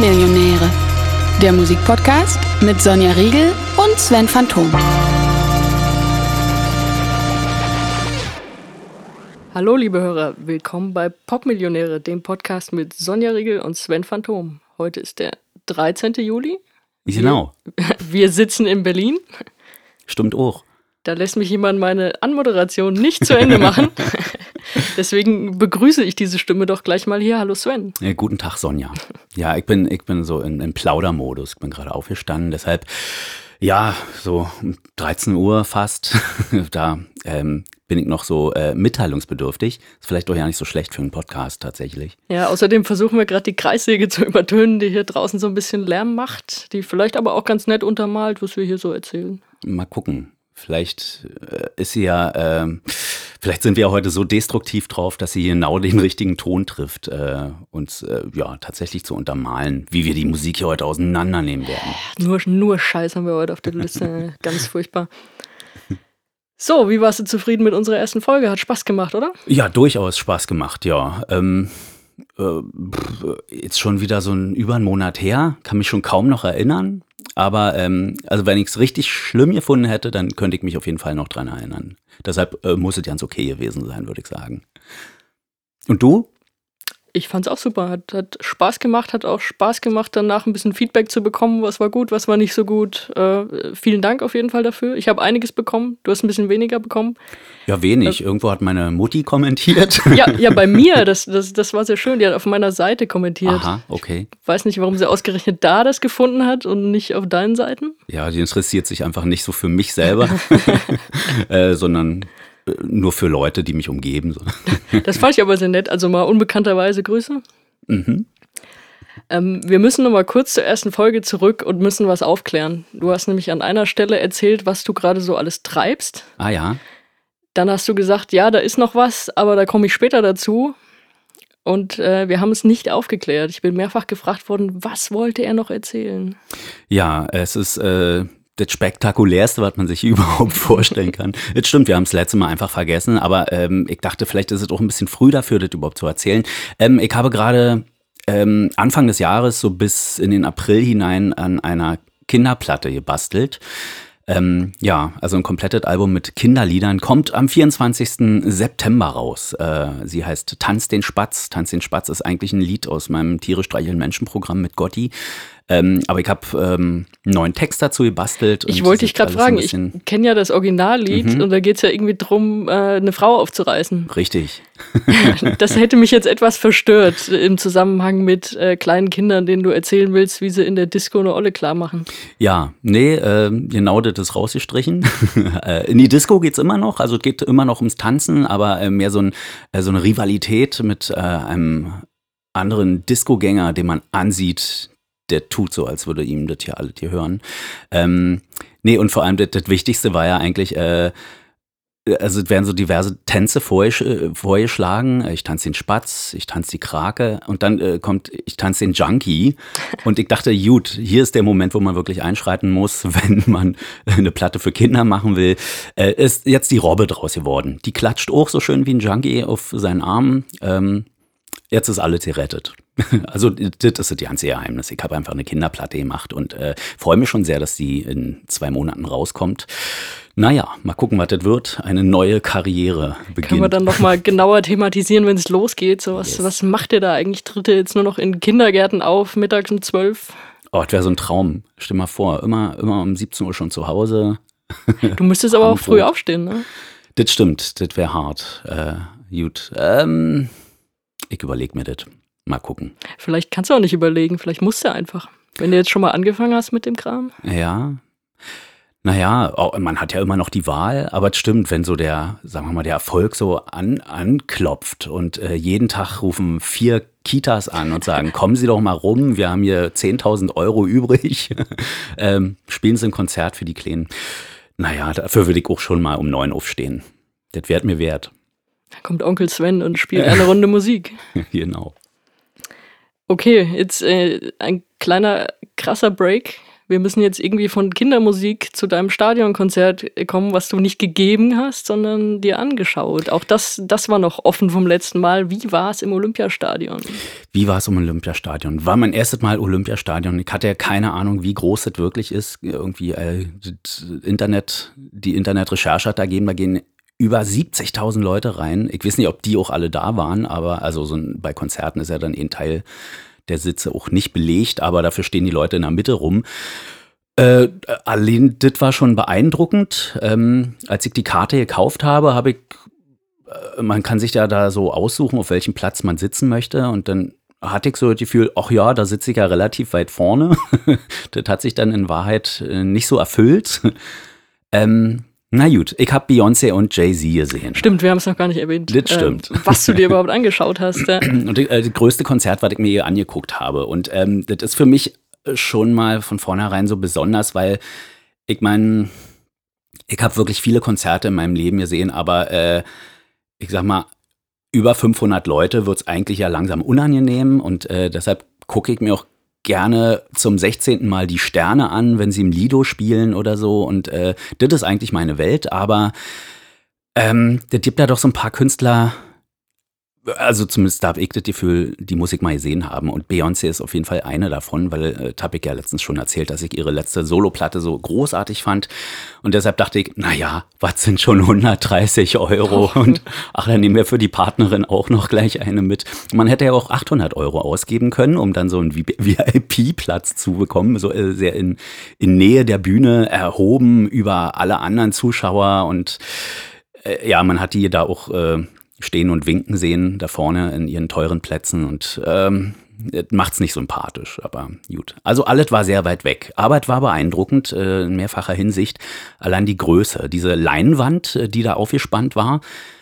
Popmillionäre, der Musikpodcast mit Sonja Riegel und Sven Phantom. Hallo liebe Hörer, willkommen bei Popmillionäre, dem Podcast mit Sonja Riegel und Sven Phantom. Heute ist der 13. Juli. Genau. Wir sitzen in Berlin. Stimmt auch. Da lässt mich jemand meine Anmoderation nicht zu Ende machen. Deswegen begrüße ich diese Stimme doch gleich mal hier. Hallo Sven. Ja, guten Tag, Sonja. Ja, ich bin so im Plaudermodus. Ich bin gerade aufgestanden, deshalb, ja, so um 13 Uhr fast, da bin ich noch so mitteilungsbedürftig. Ist vielleicht doch ja nicht so schlecht für einen Podcast tatsächlich. Ja, außerdem versuchen wir gerade die Kreissäge zu übertönen, die hier draußen so ein bisschen Lärm macht, die vielleicht aber auch ganz nett untermalt, was wir hier so erzählen. Mal gucken. Vielleicht ist sie ja, vielleicht sind wir heute so destruktiv drauf, dass sie genau den richtigen Ton trifft, uns ja tatsächlich zu untermalen, wie wir die Musik hier heute auseinandernehmen werden. Nur Scheiß haben wir heute auf der Liste, ganz furchtbar. So, wie warst du zufrieden mit unserer ersten Folge? Hat Spaß gemacht, oder? Ja, durchaus Spaß gemacht, ja. Jetzt schon wieder über einen Monat her, kann mich schon kaum noch erinnern. Aber also wenn ich es richtig schlimm gefunden hätte, dann könnte ich mich auf jeden Fall noch dran erinnern. Deshalb muss es ganz okay gewesen sein, würde ich sagen. Und du? Ich fand's auch super, hat Spaß gemacht, hat auch Spaß gemacht, danach ein bisschen Feedback zu bekommen, was war gut, was war nicht so gut. Vielen Dank auf jeden Fall dafür. Ich habe einiges bekommen, du hast ein bisschen weniger bekommen. Ja, wenig. Irgendwo hat meine Mutti kommentiert. Ja, bei mir, das war sehr schön, die hat auf meiner Seite kommentiert. Aha, okay. Ich weiß nicht, warum sie ausgerechnet da das gefunden hat und nicht auf deinen Seiten. Ja, die interessiert sich einfach nicht so für mich selber, sondern nur für Leute, die mich umgeben. Das fand ich aber sehr nett. Also mal unbekannterweise Grüße. Mhm. Wir müssen noch mal kurz zur ersten Folge zurück und müssen was aufklären. Du hast nämlich an einer Stelle erzählt, was du gerade so alles treibst. Ah ja. Dann hast du gesagt, ja, da ist noch was, aber da komme ich später dazu. Und wir haben es nicht aufgeklärt. Ich bin mehrfach gefragt worden, was wollte er noch erzählen? Ja, es ist das Spektakulärste, was man sich überhaupt vorstellen kann. Jetzt stimmt, wir haben es das letzte Mal einfach vergessen, aber ich dachte, vielleicht ist es auch ein bisschen früh dafür, das überhaupt zu erzählen. Ich habe gerade Anfang des Jahres so bis in den April hinein an einer Kinderplatte gebastelt. Ja, also ein komplettes Album mit Kinderliedern kommt am 24. September raus. Sie heißt Tanz den Spatz. Tanz den Spatz ist eigentlich ein Lied aus meinem Tiere streicheln Menschen Programm mit Gotti. Aber ich habe einen neuen Text dazu gebastelt. Ich wollte dich gerade fragen, ich kenne ja das Originallied und da geht es ja irgendwie drum, eine Frau aufzureißen. Richtig. Das hätte mich jetzt etwas verstört im Zusammenhang mit kleinen Kindern, denen du erzählen willst, wie sie in der Disco eine Olle klar machen. Ja, nee, genau das ist rausgestrichen. In die Disco geht's immer noch, also es geht immer noch ums Tanzen, aber mehr so eine Rivalität mit einem anderen Discogänger, den man ansieht. Der tut so, als würde ihm das hier alle hier hören. Nee, und vor allem das Wichtigste war ja eigentlich, also es werden so diverse Tänze vorgeschlagen. Ich tanze den Spatz, ich tanze die Krake und dann kommt, ich tanze den Junkie. Und ich dachte, gut, hier ist der Moment, wo man wirklich einschreiten muss, wenn man eine Platte für Kinder machen will. Ist jetzt die Robbe draus geworden. Die klatscht auch so schön wie ein Junkie auf seinen Armen. Jetzt ist alles gerettet. Also das ist das ganze Geheimnis. Ich habe einfach eine Kinderplatte gemacht und freue mich schon sehr, dass die in 2 Monaten rauskommt. Naja, mal gucken, was das wird. Eine neue Karriere beginnt. Können wir dann nochmal genauer thematisieren, wenn es losgeht? So was macht ihr da eigentlich? Tritt ihr jetzt nur noch in Kindergärten auf, mittags um 12? Oh, das wäre so ein Traum. Stell mal vor, immer um 17 Uhr schon zu Hause. Du müsstest aber auch früh aufstehen, ne? Das stimmt, das wäre hart. Gut, ich überlege mir das. Mal gucken. Vielleicht kannst du auch nicht überlegen, vielleicht musst du einfach. Wenn du jetzt schon mal angefangen hast mit dem Kram. Ja. Naja, man hat ja immer noch die Wahl, aber es stimmt, wenn so der Erfolg so anklopft und jeden Tag rufen 4 Kitas an und sagen, kommen Sie doch mal rum, wir haben hier 10.000 Euro übrig, spielen Sie ein Konzert für die Kleinen. Naja, dafür würde ich auch schon mal um 9 aufstehen. Das wäre mir wert. Da kommt Onkel Sven und spielt eine Runde Musik. Genau. Okay, jetzt ein kleiner krasser Break. wir müssen jetzt irgendwie von Kindermusik zu deinem Stadionkonzert kommen, was du nicht gegeben hast, sondern dir angeschaut. Auch das war noch offen vom letzten Mal. Wie war es im Olympiastadion? Wie war es im Olympiastadion? War mein erstes Mal Olympiastadion. Ich hatte ja keine Ahnung, wie groß das wirklich ist. Irgendwie die Internetrecherche hat da gehen über 70.000 Leute rein. Ich weiß nicht, ob die auch alle da waren, aber also bei Konzerten ist ja dann ein Teil der Sitze auch nicht belegt, aber dafür stehen die Leute in der Mitte rum. Allein das war schon beeindruckend. Als ich die Karte gekauft habe, man kann sich ja da so aussuchen, auf welchem Platz man sitzen möchte, und dann hatte ich so das Gefühl, ach ja, da sitze ich ja relativ weit vorne. Das hat sich dann in Wahrheit nicht so erfüllt. Na gut, ich habe Beyoncé und Jay-Z gesehen. Stimmt, wir haben es noch gar nicht erwähnt. Das stimmt. Was du dir überhaupt angeschaut hast. Und das größte Konzert, was ich mir hier angeguckt habe. Und das ist für mich schon mal von vornherein so besonders, weil ich meine, ich habe wirklich viele Konzerte in meinem Leben gesehen, aber ich sag mal, über 500 Leute wird es eigentlich ja langsam unangenehm, und deshalb gucke ich mir auch gerne zum 16. Mal die Sterne an, wenn sie im Lido spielen oder so, und das ist eigentlich meine Welt, aber das gibt ja doch so ein paar Künstler, also zumindest darf ich das Gefühl, die muss ich mal gesehen haben, und Beyoncé ist auf jeden Fall eine davon, weil das habe ich ja letztens schon erzählt, dass ich ihre letzte Soloplatte so großartig fand, und deshalb dachte ich, naja, was sind schon 130 Euro, und ach, dann nehmen wir für die Partnerin auch noch gleich eine mit. Man hätte ja auch 800 Euro ausgeben können, um dann so einen VIP-Platz zu bekommen, so sehr in Nähe der Bühne, erhoben über alle anderen Zuschauer, und ja, man hat die da auch stehen und winken sehen, da vorne in ihren teuren Plätzen, und macht's nicht sympathisch, aber gut. Also alles war sehr weit weg, aber es war beeindruckend in mehrfacher Hinsicht. Allein die Größe, diese Leinwand, die da aufgespannt war,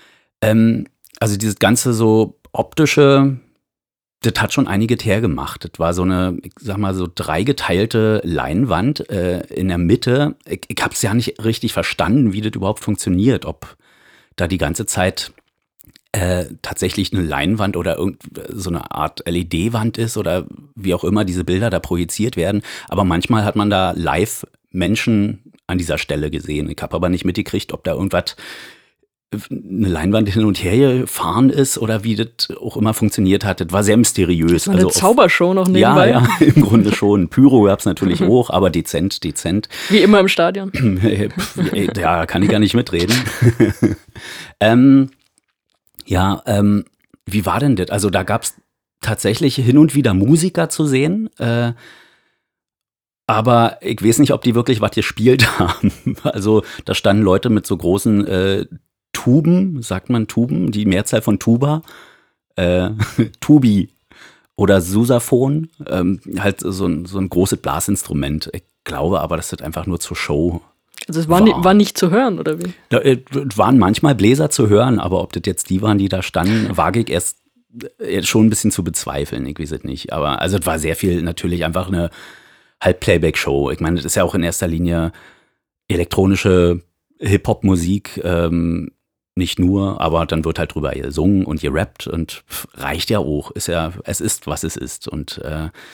also dieses ganze so optische, das hat schon einiges hergemacht. Das war so eine, ich sag mal, so dreigeteilte Leinwand in der Mitte. Ich hab's ja nicht richtig verstanden, wie das überhaupt funktioniert, ob da die ganze Zeit tatsächlich eine Leinwand oder so eine Art LED-Wand ist oder wie auch immer diese Bilder da projiziert werden. Aber manchmal hat man da live Menschen an dieser Stelle gesehen. Ich habe aber nicht mitgekriegt, ob da irgendwas, eine Leinwand hin und her gefahren ist oder wie das auch immer funktioniert hat. Das war sehr mysteriös. So eine Zaubershow noch nebenbei. Ja, im Grunde schon. Pyro gab es natürlich auch, aber dezent. Wie immer im Stadion. Ja, kann ich gar nicht mitreden. Wie war denn das? Also da gab es tatsächlich hin und wieder Musiker zu sehen, aber ich weiß nicht, ob die wirklich was gespielt haben. Also da standen Leute mit so großen Tuben, sagt man Tuben, die Mehrzahl von Tuba, Tubi oder Sousaphon, halt so ein großes Blasinstrument. Ich glaube aber, das ist einfach nur zur Show. Also es war nicht zu hören, oder wie? Da waren manchmal Bläser zu hören, aber ob das jetzt die waren, die da standen, wage ich erst schon ein bisschen zu bezweifeln. Ich weiß es nicht. Aber also es war sehr viel natürlich einfach eine Halb-Playback-Show. Ich meine, das ist ja auch in erster Linie elektronische Hip-Hop-Musik, nicht nur, aber dann wird halt drüber gesungen und gerappt und reicht ja auch. Es ist, was es ist. Und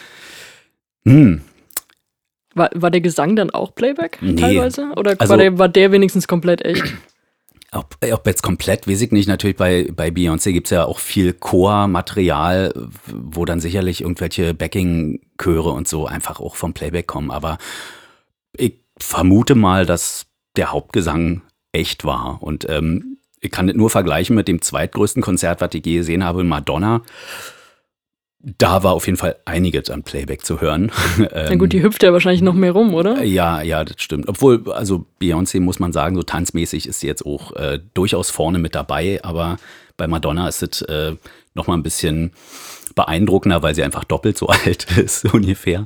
War der Gesang dann auch Playback teilweise? Oder also, war der wenigstens komplett echt? Ob jetzt komplett, weiß ich nicht. Natürlich bei Beyoncé gibt es ja auch viel Chormaterial, wo dann sicherlich irgendwelche Backing-Chöre und so einfach auch vom Playback kommen. Aber ich vermute mal, dass der Hauptgesang echt war. Und ich kann das nur vergleichen mit dem zweitgrößten Konzert, was ich je gesehen habe, Madonna. Da war auf jeden Fall einiges an Playback zu hören. Na gut, die hüpft ja wahrscheinlich noch mehr rum, oder? Ja, das stimmt. Obwohl, also Beyoncé, muss man sagen, so tanzmäßig ist sie jetzt auch durchaus vorne mit dabei. Aber bei Madonna ist es noch mal ein bisschen beeindruckender, weil sie einfach doppelt so alt ist, ungefähr.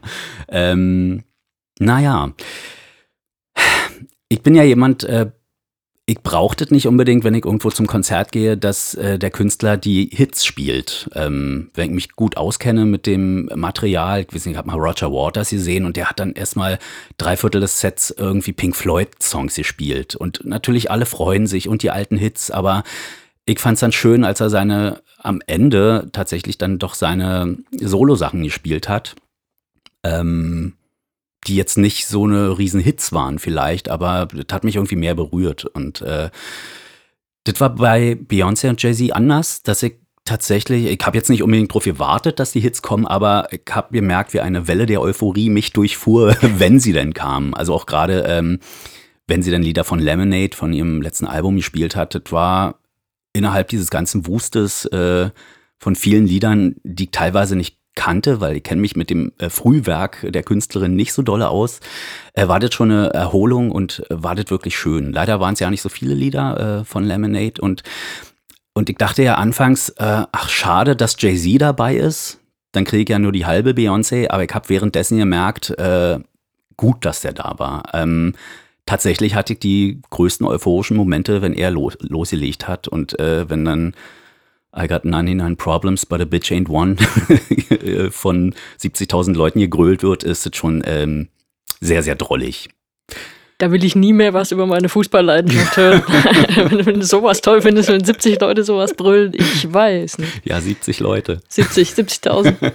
Naja, ich bin ja jemand, ich brauche das nicht unbedingt, wenn ich irgendwo zum Konzert gehe, dass der Künstler die Hits spielt. Wenn ich mich gut auskenne mit dem Material, ich weiß nicht, ich habe mal Roger Waters gesehen und der hat dann erstmal 3/4 des Sets irgendwie Pink Floyd-Songs gespielt. Und natürlich alle freuen sich und die alten Hits, aber ich fand es dann schön, als er am Ende tatsächlich dann doch seine Solo-Sachen gespielt hat. die jetzt nicht so eine riesen Hits waren vielleicht, aber das hat mich irgendwie mehr berührt. Und das war bei Beyoncé und Jay-Z anders, dass ich tatsächlich, ich habe jetzt nicht unbedingt darauf gewartet, dass die Hits kommen, aber ich habe gemerkt, wie eine Welle der Euphorie mich durchfuhr, wenn sie denn kamen. Also auch gerade, wenn sie dann Lieder von Lemonade, von ihrem letzten Album gespielt hat, das war innerhalb dieses ganzen Wustes von vielen Liedern, die ich teilweise nicht kannte, weil ich kenne mich mit dem Frühwerk der Künstlerin nicht so dolle aus, war das schon eine Erholung und war das wirklich schön. Leider waren es ja nicht so viele Lieder von Lemonade und ich dachte ja anfangs, ach schade, dass Jay-Z dabei ist, dann kriege ich ja nur die halbe Beyoncé, aber ich habe währenddessen gemerkt, gut, dass der da war. Tatsächlich hatte ich die größten euphorischen Momente, wenn er losgelegt hat und wenn dann I got 99 Problems, but a bitch ain't one von 70.000 Leuten gegrölt wird, ist es schon sehr, sehr drollig. Da will ich nie mehr was über meine Fußballleidenschaft hören. Wenn du sowas toll findest, wenn 70 Leute sowas brüllen, ich weiß nicht. Ja, 70 Leute. 70.000.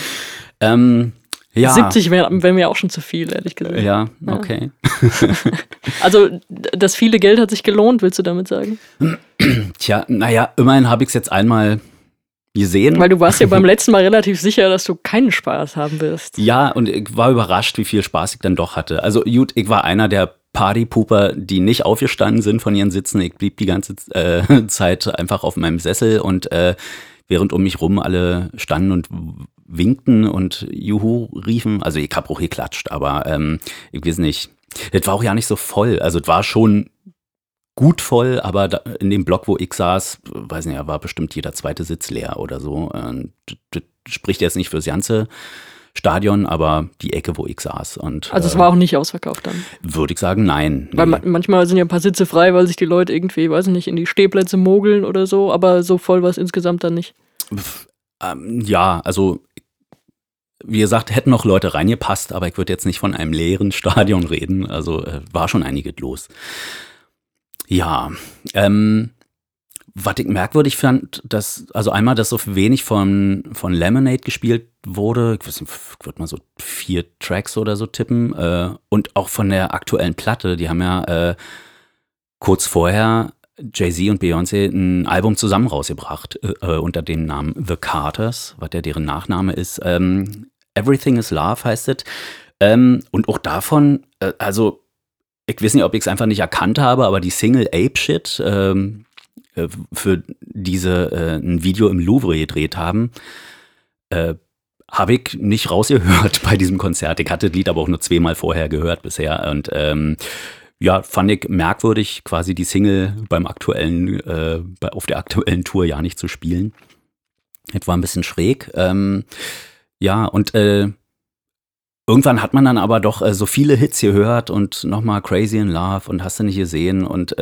Ja. 70 wäre mir auch schon zu viel, ehrlich gesagt. Ja, okay. Also, das viele Geld hat sich gelohnt, willst du damit sagen? Tja, naja, immerhin habe ich es jetzt einmal gesehen. Weil du warst ja beim letzten Mal relativ sicher, dass du keinen Spaß haben wirst. Ja, und ich war überrascht, wie viel Spaß ich dann doch hatte. Also gut, ich war einer der Partypooper, die nicht aufgestanden sind von ihren Sitzen. Ich blieb die ganze Zeit einfach auf meinem Sessel und während um mich rum alle standen und winkten und Juhu riefen. Also ich habe auch geklatscht, aber ich weiß nicht. Das war auch ja nicht so voll. Also es war schon gut voll, aber in dem Block, wo ich saß, weiß nicht, war bestimmt jeder zweite Sitz leer oder so. Das spricht jetzt nicht fürs ganze Stadion, aber die Ecke, wo ich saß. Und, also es war auch nicht ausverkauft dann? Würde ich sagen, nein. Nee. Weil manchmal sind ja ein paar Sitze frei, weil sich die Leute irgendwie, weiß nicht, in die Stehplätze mogeln oder so, aber so voll war es insgesamt dann nicht. Ja, also wie gesagt, hätten noch Leute reingepasst, aber ich würde jetzt nicht von einem leeren Stadion reden. Also war schon einiges los. Ja, was ich merkwürdig fand, dass, also einmal, dass so wenig von Lemonade gespielt wurde, ich weiß nicht, ich würde mal so 4 Tracks oder so tippen, und auch von der aktuellen Platte, die haben ja kurz vorher Jay-Z und Beyoncé ein Album zusammen rausgebracht, unter dem Namen The Carters, was ja deren Nachname ist. Everything is Love heißt es. Und auch davon, also ich weiß nicht, ob ich es einfach nicht erkannt habe, aber die Single Ape Shit, für diese ein Video im Louvre gedreht haben, habe ich nicht rausgehört bei diesem Konzert. Ich hatte das Lied aber auch nur 2-mal vorher gehört bisher und ja, fand ich merkwürdig, quasi die Single auf der aktuellen Tour ja nicht zu spielen. Das war ein bisschen schräg. Ja, und irgendwann hat man dann aber doch so viele Hits gehört und nochmal Crazy in Love und hast du nicht gesehen und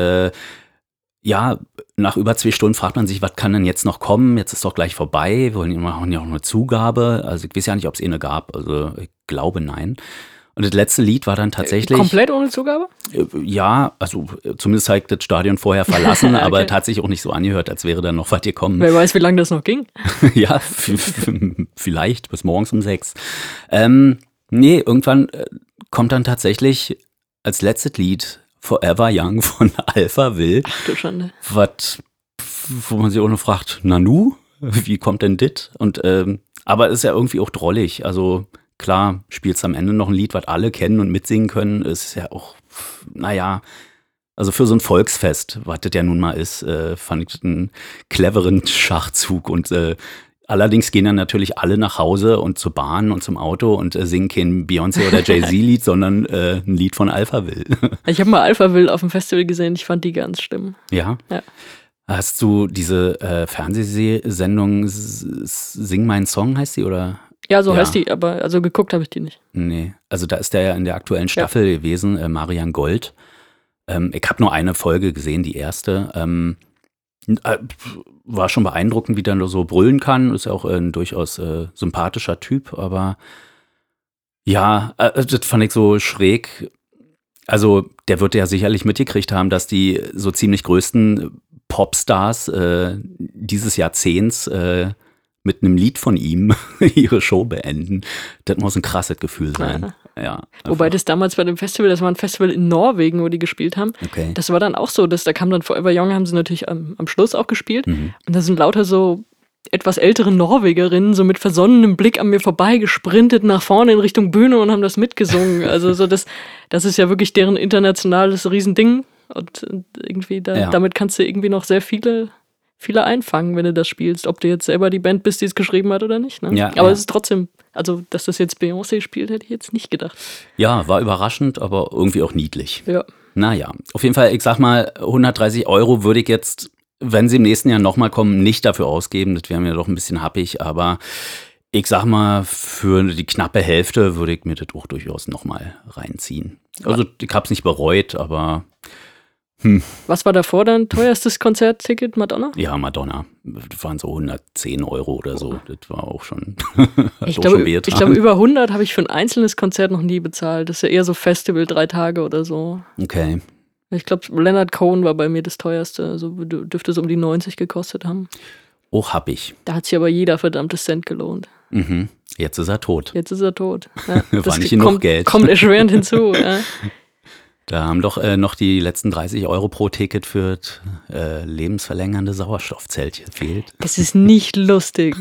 ja, nach über 2 Stunden fragt man sich, was kann denn jetzt noch kommen? Jetzt ist doch gleich vorbei. Wir wollen ja auch eine Zugabe. Also ich weiß ja nicht, ob es eine gab. Also ich glaube, nein. Und das letzte Lied war dann tatsächlich... Komplett ohne Zugabe? Ja, also zumindest hat das Stadion vorher verlassen, okay. Aber tatsächlich auch nicht so angehört, als wäre dann noch was gekommen. Wer weiß, wie lange das noch ging? Ja, vielleicht bis morgens um 6. Nee, irgendwann kommt dann tatsächlich als letztes Lied Forever Young von Alphaville. Ach du Schande. Wo man sich auch noch fragt, Nanu, wie kommt denn dit? Und aber ist ja irgendwie auch drollig. Also klar, spielst am Ende noch ein Lied, was alle kennen und mitsingen können, ist ja auch, naja, also für so ein Volksfest, was das ja nun mal ist, fand ich einen cleveren Schachzug und allerdings gehen dann natürlich alle nach Hause und zur Bahn und zum Auto und singen kein Beyoncé oder Jay-Z-Lied, sondern ein Lied von Alphaville. Ich habe mal Alphaville auf dem Festival gesehen, ich fand die ganz schlimm. Ja? Ja. Hast du diese Fernsehsendung Sing meinen Song, heißt die, oder? Ja, so heißt die, aber also geguckt habe ich die nicht. Nee, also da ist der ja in der aktuellen Staffel gewesen, Marian Gold. Ich habe nur eine Folge gesehen, die erste. War schon beeindruckend, wie der nur so brüllen kann. Ist ja auch ein durchaus sympathischer Typ, aber ja, das fand ich so schräg. Also der wird ja sicherlich mitgekriegt haben, dass die so ziemlich größten Popstars dieses Jahrzehnts mit einem Lied von ihm ihre Show beenden. Das muss ein krasses Gefühl sein. Ja. Wobei das damals bei dem Festival, das war ein Festival in Norwegen, wo die gespielt haben. Okay. Das war dann auch so, da kam dann Forever Young, haben sie natürlich am Schluss auch gespielt. Und da sind lauter so etwas ältere Norwegerinnen so mit versonnenem Blick an mir vorbei gesprintet nach vorne in Richtung Bühne und haben das mitgesungen. Also so das ist ja wirklich deren internationales Riesending. Und irgendwie damit kannst du irgendwie noch sehr viele einfangen, wenn du das spielst. Ob du jetzt selber die Band bist, die es geschrieben hat oder nicht. Ne? Ja, aber es ist trotzdem, also dass das jetzt Beyoncé spielt, hätte ich jetzt nicht gedacht. Ja, war überraschend, aber irgendwie auch niedlich. Ja. Naja, auf jeden Fall, ich sag mal, 130 € würde ich jetzt, wenn sie im nächsten Jahr nochmal kommen, nicht dafür ausgeben. Das wäre mir doch ein bisschen happig, aber ich sag mal, für die knappe Hälfte würde ich mir das auch durchaus nochmal reinziehen. Also ich hab's nicht bereut, aber Was war davor dein teuerstes Konzertticket, Madonna? ja, Madonna. Das waren so 110 € oder so. Das war auch schon. Ich glaube, über 100 habe ich für ein einzelnes Konzert noch nie bezahlt. Das ist ja eher so Festival, 3 Tage oder so. Okay. Ich glaube, Leonard Cohen war bei mir das teuerste. Also dürfte so um die 90 gekostet haben. Auch hab ich. Da hat sich aber jeder verdammte Cent gelohnt. Mhm. Jetzt ist er tot. Jetzt ist er tot. Ja, War nicht genug Geld. Kommt erschwerend hinzu. Ja. Da haben doch noch die letzten 30 € pro Ticket für lebensverlängernde Sauerstoffzelt gefehlt. Das ist nicht lustig.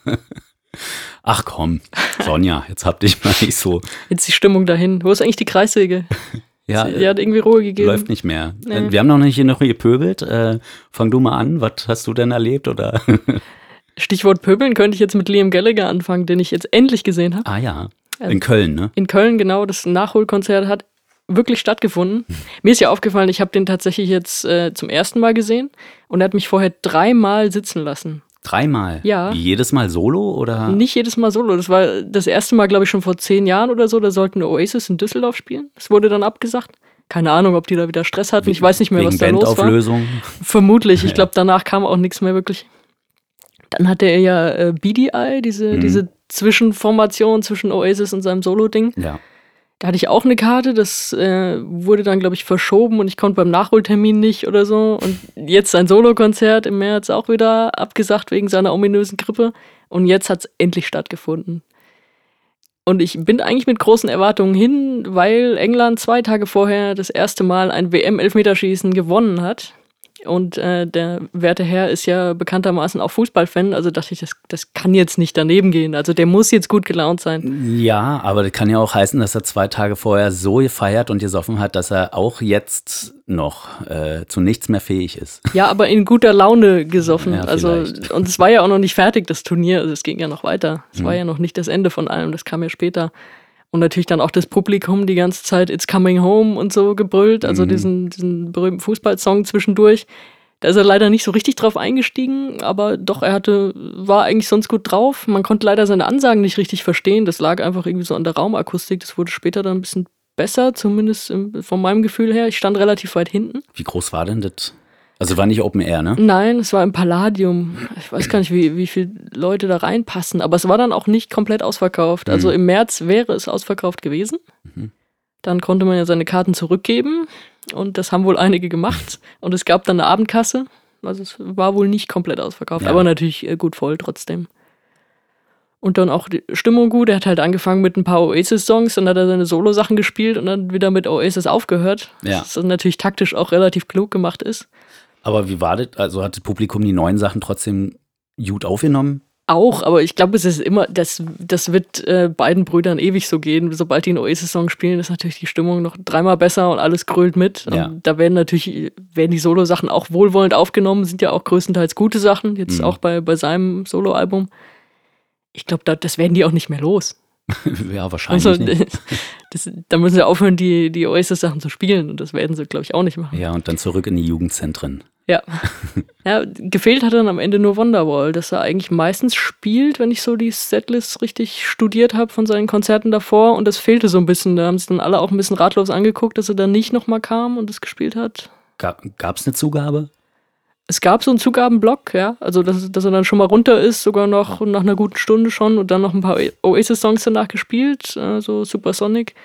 Ach komm, Sonja, jetzt hab dich mal nicht so. Jetzt die Stimmung dahin. Wo ist eigentlich die Kreissäge? Ja, Die hat irgendwie Ruhe gegeben. läuft nicht mehr. Nee. Wir haben noch nicht gepöbelt. Fang du mal an. Was hast du denn erlebt? Oder? Stichwort Pöbeln könnte ich jetzt mit Liam Gallagher anfangen, den ich jetzt endlich gesehen habe. Ah ja, in Köln, ne? In Köln, genau. Das Nachholkonzert hat wirklich stattgefunden. Mir ist ja aufgefallen, ich habe den tatsächlich jetzt zum ersten Mal gesehen und er hat mich vorher 3 Mal sitzen lassen. 3 Mal? Ja. Jedes Mal solo oder? Nicht jedes Mal solo. Das war das erste Mal, glaube ich, schon vor 10 Jahren oder so. Da sollten Oasis in Düsseldorf spielen. Das wurde dann abgesagt. Keine Ahnung, ob die da wieder Stress hatten. Ich weiß nicht mehr, was da los war. Bandauflösung? Vermutlich. Ich glaube, danach kam auch nichts mehr wirklich. Dann hatte er ja BDI, diese Zwischenformation zwischen Oasis und seinem Solo-Ding. Ja. Da hatte ich auch eine Karte, das wurde dann, glaube ich, verschoben und ich konnte beim Nachholtermin nicht oder so. Und jetzt sein Solokonzert im März auch wieder abgesagt wegen seiner ominösen Grippe. Und jetzt hat es endlich stattgefunden. Und ich bin eigentlich mit großen Erwartungen hin, weil England 2 Tage vorher das erste Mal ein WM-Elfmeterschießen gewonnen hat. Und der werte Herr ist ja bekanntermaßen auch Fußballfan, also dachte ich, das kann jetzt nicht daneben gehen. Also der muss jetzt gut gelaunt sein. Ja, aber das kann ja auch heißen, dass er 2 Tage vorher so gefeiert und gesoffen hat, dass er auch jetzt noch zu nichts mehr fähig ist. Ja, aber in guter Laune gesoffen. Ja, also, und es war ja auch noch nicht fertig, das Turnier. Also es ging ja noch weiter. Es war ja noch nicht das Ende von allem, das kam ja später. Und natürlich dann auch das Publikum die ganze Zeit It's Coming Home und so gebrüllt, also diesen berühmten Fußballsong zwischendurch. Da ist er leider nicht so richtig drauf eingestiegen, aber doch, war eigentlich sonst gut drauf. Man konnte leider seine Ansagen nicht richtig verstehen. Das lag einfach irgendwie so an der Raumakustik. Das wurde später dann ein bisschen besser, zumindest von meinem Gefühl her. Ich stand relativ weit hinten. Wie groß war denn das? Also war nicht Open Air, ne? Nein, es war im Palladium. Ich weiß gar nicht, wie viele Leute da reinpassen, aber es war dann auch nicht komplett ausverkauft. Also im März wäre es ausverkauft gewesen. Dann konnte man ja seine Karten zurückgeben und das haben wohl einige gemacht. Und es gab dann eine Abendkasse. Also es war wohl nicht komplett ausverkauft, aber natürlich gut voll trotzdem. Und dann auch die Stimmung gut. Er hat halt angefangen mit ein paar Oasis-Songs, dann hat er seine Solo-Sachen gespielt und dann wieder mit Oasis aufgehört. Ja. Was dann natürlich taktisch auch relativ klug gemacht ist. Aber wie war das? Also hat das Publikum die neuen Sachen trotzdem gut aufgenommen? Auch, aber ich glaube, es ist immer, das wird beiden Brüdern ewig so gehen. Sobald die einen Oasis-Song spielen, ist natürlich die Stimmung noch 3-mal besser und alles grölt mit. Ja. Und da werden die Solo-Sachen auch wohlwollend aufgenommen, sind ja auch größtenteils gute Sachen, jetzt auch bei seinem Solo-Album. Ich glaube, das werden die auch nicht mehr los. Ja, wahrscheinlich nicht. Da müssen sie aufhören, die Oasis-Sachen zu spielen und das werden sie, glaube ich, auch nicht machen. Ja, und dann zurück in die Jugendzentren. Ja. Ja, gefehlt hat dann am Ende nur Wonderwall, dass er eigentlich meistens spielt, wenn ich so die Setlist richtig studiert habe von seinen Konzerten davor und das fehlte so ein bisschen. Da haben es dann alle auch ein bisschen ratlos angeguckt, dass er dann nicht nochmal kam und es gespielt hat. Gab es eine Zugabe? Es gab so einen Zugabenblock, ja, also dass er dann schon mal runter ist, sogar noch nach einer guten Stunde schon und dann noch ein paar Oasis-Songs danach gespielt, so Supersonic.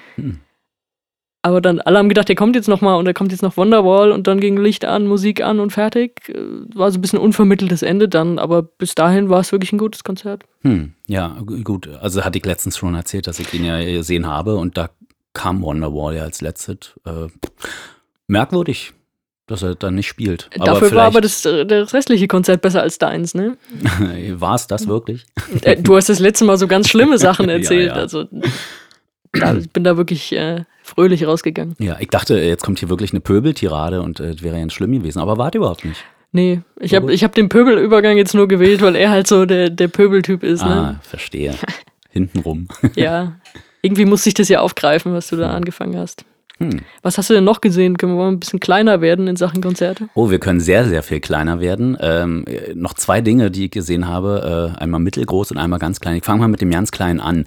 Aber dann alle haben gedacht, der kommt jetzt nochmal und da kommt jetzt noch Wonderwall und dann ging Licht an, Musik an und fertig. War so ein bisschen unvermitteltes Ende dann, aber bis dahin war es wirklich ein gutes Konzert. Ja, gut. Also hatte ich letztens schon erzählt, dass ich ihn ja gesehen habe und da kam Wonderwall ja als letztes. Merkwürdig, dass er dann nicht spielt. Dafür war aber das restliche Konzert besser als deins, ne? War es das wirklich? Du hast das letzte Mal so ganz schlimme Sachen erzählt. Ja. Also ich bin da wirklich fröhlich rausgegangen. Ja, ich dachte, jetzt kommt hier wirklich eine Pöbeltirade und wäre ganz schlimm gewesen. Aber war überhaupt nicht. Nee, ich hab den Pöbelübergang jetzt nur gewählt, weil er halt so der Pöbeltyp ist. Ne? Verstehe. Hintenrum. Ja, irgendwie musste ich das ja aufgreifen, was du da angefangen hast. Was hast du denn noch gesehen? Können wir mal ein bisschen kleiner werden in Sachen Konzerte? Oh, wir können sehr, sehr viel kleiner werden. Noch 2 Dinge, die ich gesehen habe. Einmal mittelgroß und einmal ganz klein. Ich fange mal mit dem ganz Kleinen an.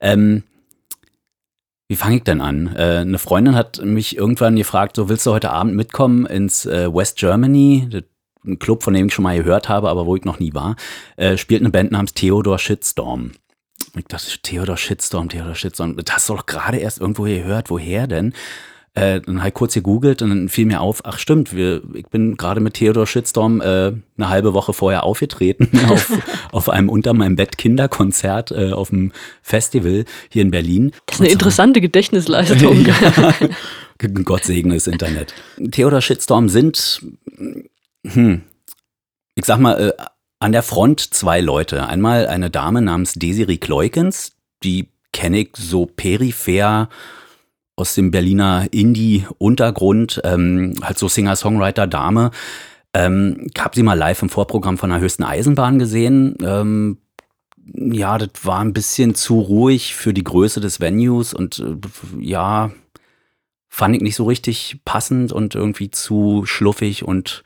Wie fange ich denn an? Eine Freundin hat mich irgendwann gefragt, so willst du heute Abend mitkommen ins West Germany? Ein Club, von dem ich schon mal gehört habe, aber wo ich noch nie war. Spielt eine Band namens Theodor Shitstorm. Ich dachte, Theodor Shitstorm. Das hast du doch gerade erst irgendwo gehört. Woher denn? Dann habe ich kurz gegoogelt und dann fiel mir auf, ach stimmt, ich bin gerade mit Theodor Shitstorm eine halbe Woche vorher aufgetreten auf einem Unter meinem Bett Kinderkonzert auf dem Festival hier in Berlin. Das ist eine interessante Gedächtnisleistung. Ja. Gott segne das Internet. Theodor Shitstorm sind, ich sag mal, an der Front 2 Leute. Einmal eine Dame namens Desiree Kleukens, die kenne ich so peripher aus dem Berliner Indie-Untergrund, halt so Singer-Songwriter-Dame. Ich habe sie mal live im Vorprogramm von der Höchsten Eisenbahn gesehen. Ja, das war ein bisschen zu ruhig für die Größe des Venues und ja, fand ich nicht so richtig passend und irgendwie zu schluffig und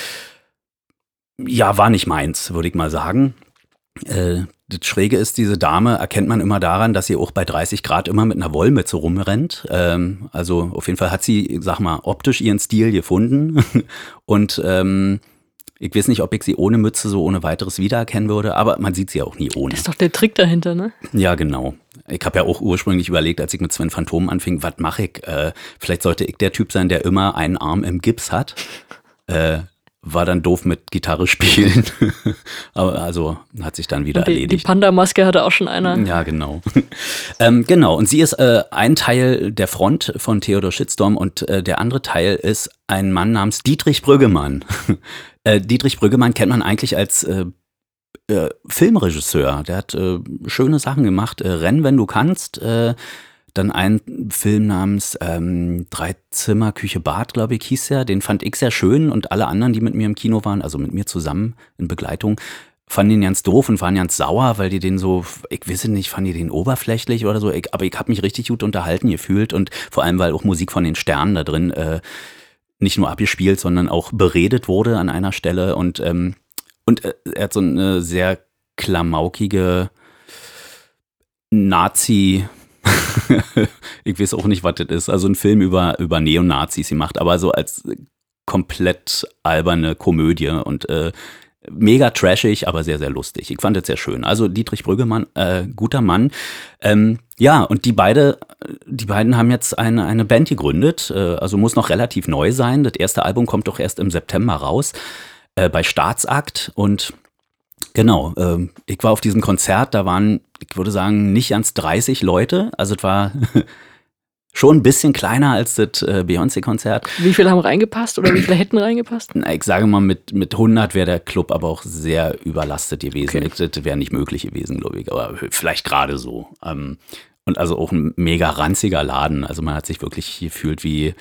ja, war nicht meins, würde ich mal sagen. Das Schräge ist, diese Dame erkennt man immer daran, dass sie auch bei 30 Grad immer mit einer Wollmütze rumrennt. Also auf jeden Fall hat sie, sag mal, optisch ihren Stil gefunden. Und ich weiß nicht, ob ich sie ohne Mütze so ohne weiteres wiedererkennen würde, aber man sieht sie auch nie ohne. Das ist doch der Trick dahinter, ne? Ja, genau. Ich habe ja auch ursprünglich überlegt, als ich mit Sven Phantom anfing, was mache ich? Vielleicht sollte ich der Typ sein, der immer einen Arm im Gips hat. War dann doof mit Gitarre spielen. Aber also hat sich dann wieder erledigt. Die Panda-Maske hatte auch schon einer. Ja, genau. Genau, und sie ist ein Teil der Front von Theodor Shitstorm und der andere Teil ist ein Mann namens Dietrich Brüggemann. Dietrich Brüggemann kennt man eigentlich als Filmregisseur. Der hat schöne Sachen gemacht. Renn, wenn du kannst. Dann ein Film namens 3 Zimmer, Küche, Bad, glaube ich, hieß der. Den fand ich sehr schön und alle anderen, die mit mir im Kino waren, also mit mir zusammen in Begleitung, fanden ihn ganz doof und waren ganz sauer, weil die den so, ich weiß nicht, fanden die den oberflächlich oder so. Aber ich habe mich richtig gut unterhalten gefühlt und vor allem, weil auch Musik von den Sternen da drin nicht nur abgespielt, sondern auch beredet wurde an einer Stelle. Und er hat so eine sehr klamaukige Nazi- ich weiß auch nicht, was das ist. Also ein Film über Neonazis gemacht, aber so als komplett alberne Komödie und mega trashig, aber sehr, sehr lustig. Ich fand das sehr schön. Also Dietrich Brüggemann, guter Mann. Ja, und die beiden haben jetzt eine Band gegründet. Also muss noch relativ neu sein. Das erste Album kommt doch erst im September raus bei Staatsakt und genau, ich war auf diesem Konzert, da waren, ich würde sagen, nicht ganz 30 Leute. Also es war schon ein bisschen kleiner als das Beyoncé-Konzert. Wie viele haben reingepasst oder wie viele hätten reingepasst? Na, ich sage mal, mit 100 wäre der Club aber auch sehr überlastet gewesen. Okay. Das wäre nicht möglich gewesen, glaube ich, aber vielleicht gerade so. Und also auch ein mega ranziger Laden. Also man hat sich wirklich gefühlt wie,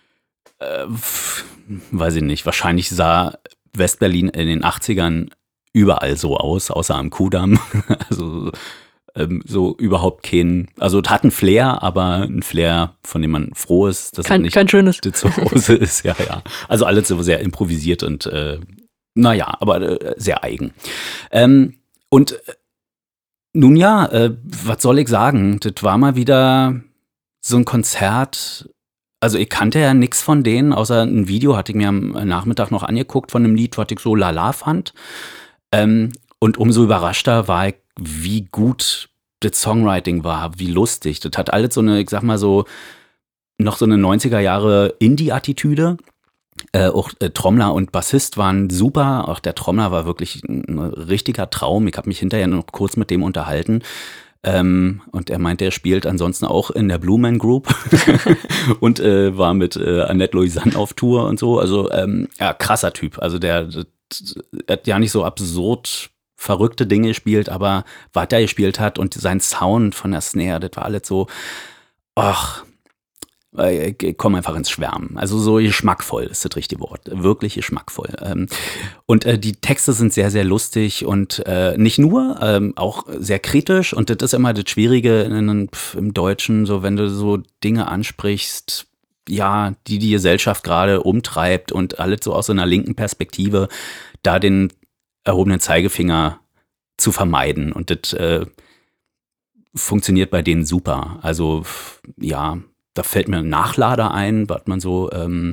weiß ich nicht, wahrscheinlich sah Westberlin in den 80ern überall so aus, außer am Kudamm. Also so überhaupt kein, also es hat einen Flair, aber ein Flair, von dem man froh ist, dass es nicht kein schönes zu Hause ist. Ja. Also alles so sehr improvisiert und naja, aber sehr eigen. Und nun ja, was soll ich sagen? Das war mal wieder so ein Konzert. Also ich kannte ja nichts von denen, außer ein Video hatte ich mir am Nachmittag noch angeguckt von einem Lied, was ich so lala fand. Und umso überraschter war ich, wie gut das Songwriting war, wie lustig. Das hat alles so eine, ich sag mal so, noch so eine 90er Jahre Indie-Attitüde. Auch Trommler und Bassist waren super. Auch der Trommler war wirklich ein richtiger Traum. Ich habe mich hinterher noch kurz mit dem unterhalten. Und er meinte, er spielt ansonsten auch in der Blue Man Group und war mit Annette Louisanne auf Tour und so. Also ja, krasser Typ. Also der hat ja nicht so absurd verrückte Dinge gespielt, aber was er gespielt hat und sein Sound von der Snare, das war alles so, ach, ich komme einfach ins Schwärmen. Also so geschmackvoll ist das richtige Wort. Wirklich geschmackvoll. Und die Texte sind sehr, sehr lustig und nicht nur, auch sehr kritisch. Und das ist immer das Schwierige im Deutschen, so wenn du so Dinge ansprichst, ja, die Gesellschaft gerade umtreibt und alles so aus einer linken Perspektive, da den erhobenen Zeigefinger zu vermeiden. Und das funktioniert bei denen super. Also ja, da fällt mir ein Nachlader ein, was man so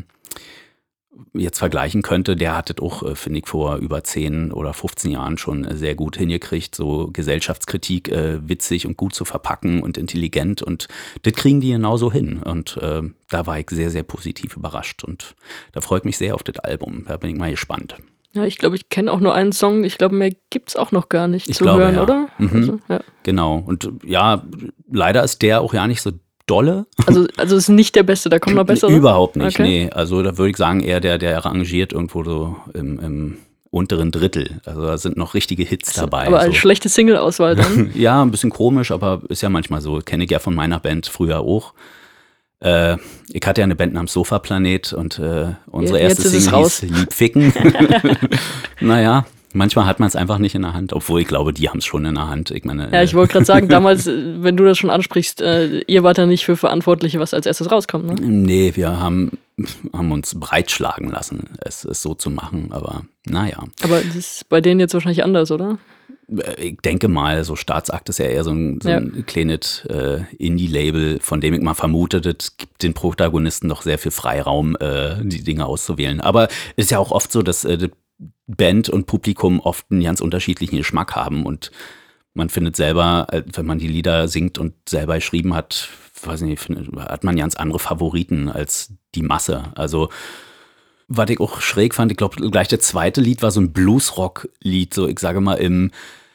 jetzt vergleichen könnte. Der hat das auch, finde ich, vor über 10 oder 15 Jahren schon sehr gut hingekriegt, so Gesellschaftskritik witzig und gut zu verpacken und intelligent. Und das kriegen die genauso hin. Und da war ich sehr, sehr positiv überrascht. Und da freue ich mich sehr auf das Album. Da bin ich mal gespannt. Ja, ich glaube, ich kenne auch nur einen Song. Ich glaube, mehr gibt es auch noch gar nicht Ich zu glaube, hören, ja. oder? Mhm. Also, ja. Genau. Und ja, leider ist der auch ja nicht so dolle. Also ist nicht der Beste, da kommen noch bessere? Überhaupt nicht, Okay. nee. Also da würde ich sagen, eher der rangiert irgendwo so im unteren Drittel. Also da sind noch richtige Hits dabei. Aber als so. schlechte Single-Auswahl dann? Ja, ein bisschen komisch, aber ist ja manchmal so. Kenne ich ja von meiner Band früher auch. Ich hatte ja eine Band namens Sofaplanet und unsere Jetzt erste ist es Single raus. hieß Lieb Ficken. Naja, manchmal hat man es einfach nicht in der Hand, obwohl ich glaube, die haben es schon in der Hand. Ich meine, Ja, ich wollte gerade sagen, damals, wenn du das schon ansprichst, ihr wart ja nicht für Verantwortliche, was als erstes rauskommt, ne? nee, wir haben uns breitschlagen lassen, es so zu machen, aber naja. Aber das ist bei denen jetzt wahrscheinlich anders, oder? Ich denke mal, so Staatsakt ist ja eher so ein kleines Indie-Label, von dem ich mal vermute, das gibt den Protagonisten doch sehr viel Freiraum, die Dinge auszuwählen. Aber es ist ja auch oft so, dass Band und Publikum oft einen ganz unterschiedlichen Geschmack haben und man findet selber, wenn man die Lieder singt und selber geschrieben hat, weiß nicht, hat man ganz andere Favoriten als die Masse. Also was ich auch schräg fand, ich glaube, gleich das zweite Lied war so ein Bluesrock-Lied, so ich sage mal im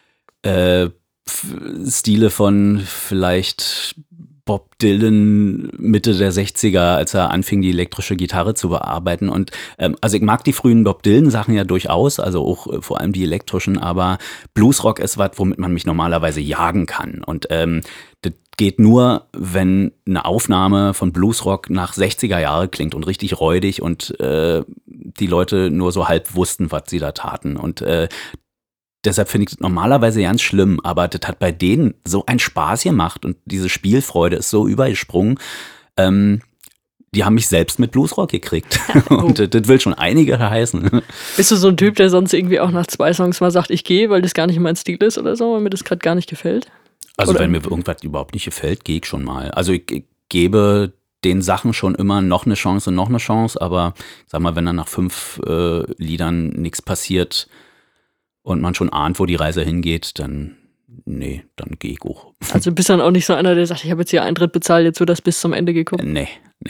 Stile von vielleicht Bob Dylan Mitte der 60er, als er anfing, die elektrische Gitarre zu bearbeiten. Und also ich mag die frühen Bob Dylan-Sachen ja durchaus, also auch vor allem die elektrischen, aber Bluesrock ist was, womit man mich normalerweise jagen kann. Und das geht nur, wenn eine Aufnahme von Bluesrock nach 60er Jahre klingt und richtig räudig und die Leute nur so halb wussten, was sie da taten. Und deshalb finde ich das normalerweise ganz schlimm, aber das hat bei denen so einen Spaß gemacht und diese Spielfreude ist so übergesprungen. Die haben mich selbst mit Bluesrock gekriegt. Und das will schon einige heißen. Bist du so ein Typ, der sonst irgendwie auch nach 2 Songs mal sagt, ich gehe, weil das gar nicht mein Stil ist oder so, weil mir das gerade gar nicht gefällt? Also Oder? wenn mir irgendwas überhaupt nicht gefällt, gehe ich schon mal. Also ich gebe den Sachen schon immer noch eine Chance, aber sag mal, wenn dann nach 5 Liedern nichts passiert und man schon ahnt, wo die Reise hingeht, dann gehe ich auch. Also bist dann auch nicht so einer, der sagt, ich habe jetzt hier Eintritt bezahlt, jetzt wird das bis zum Ende geguckt. Nee.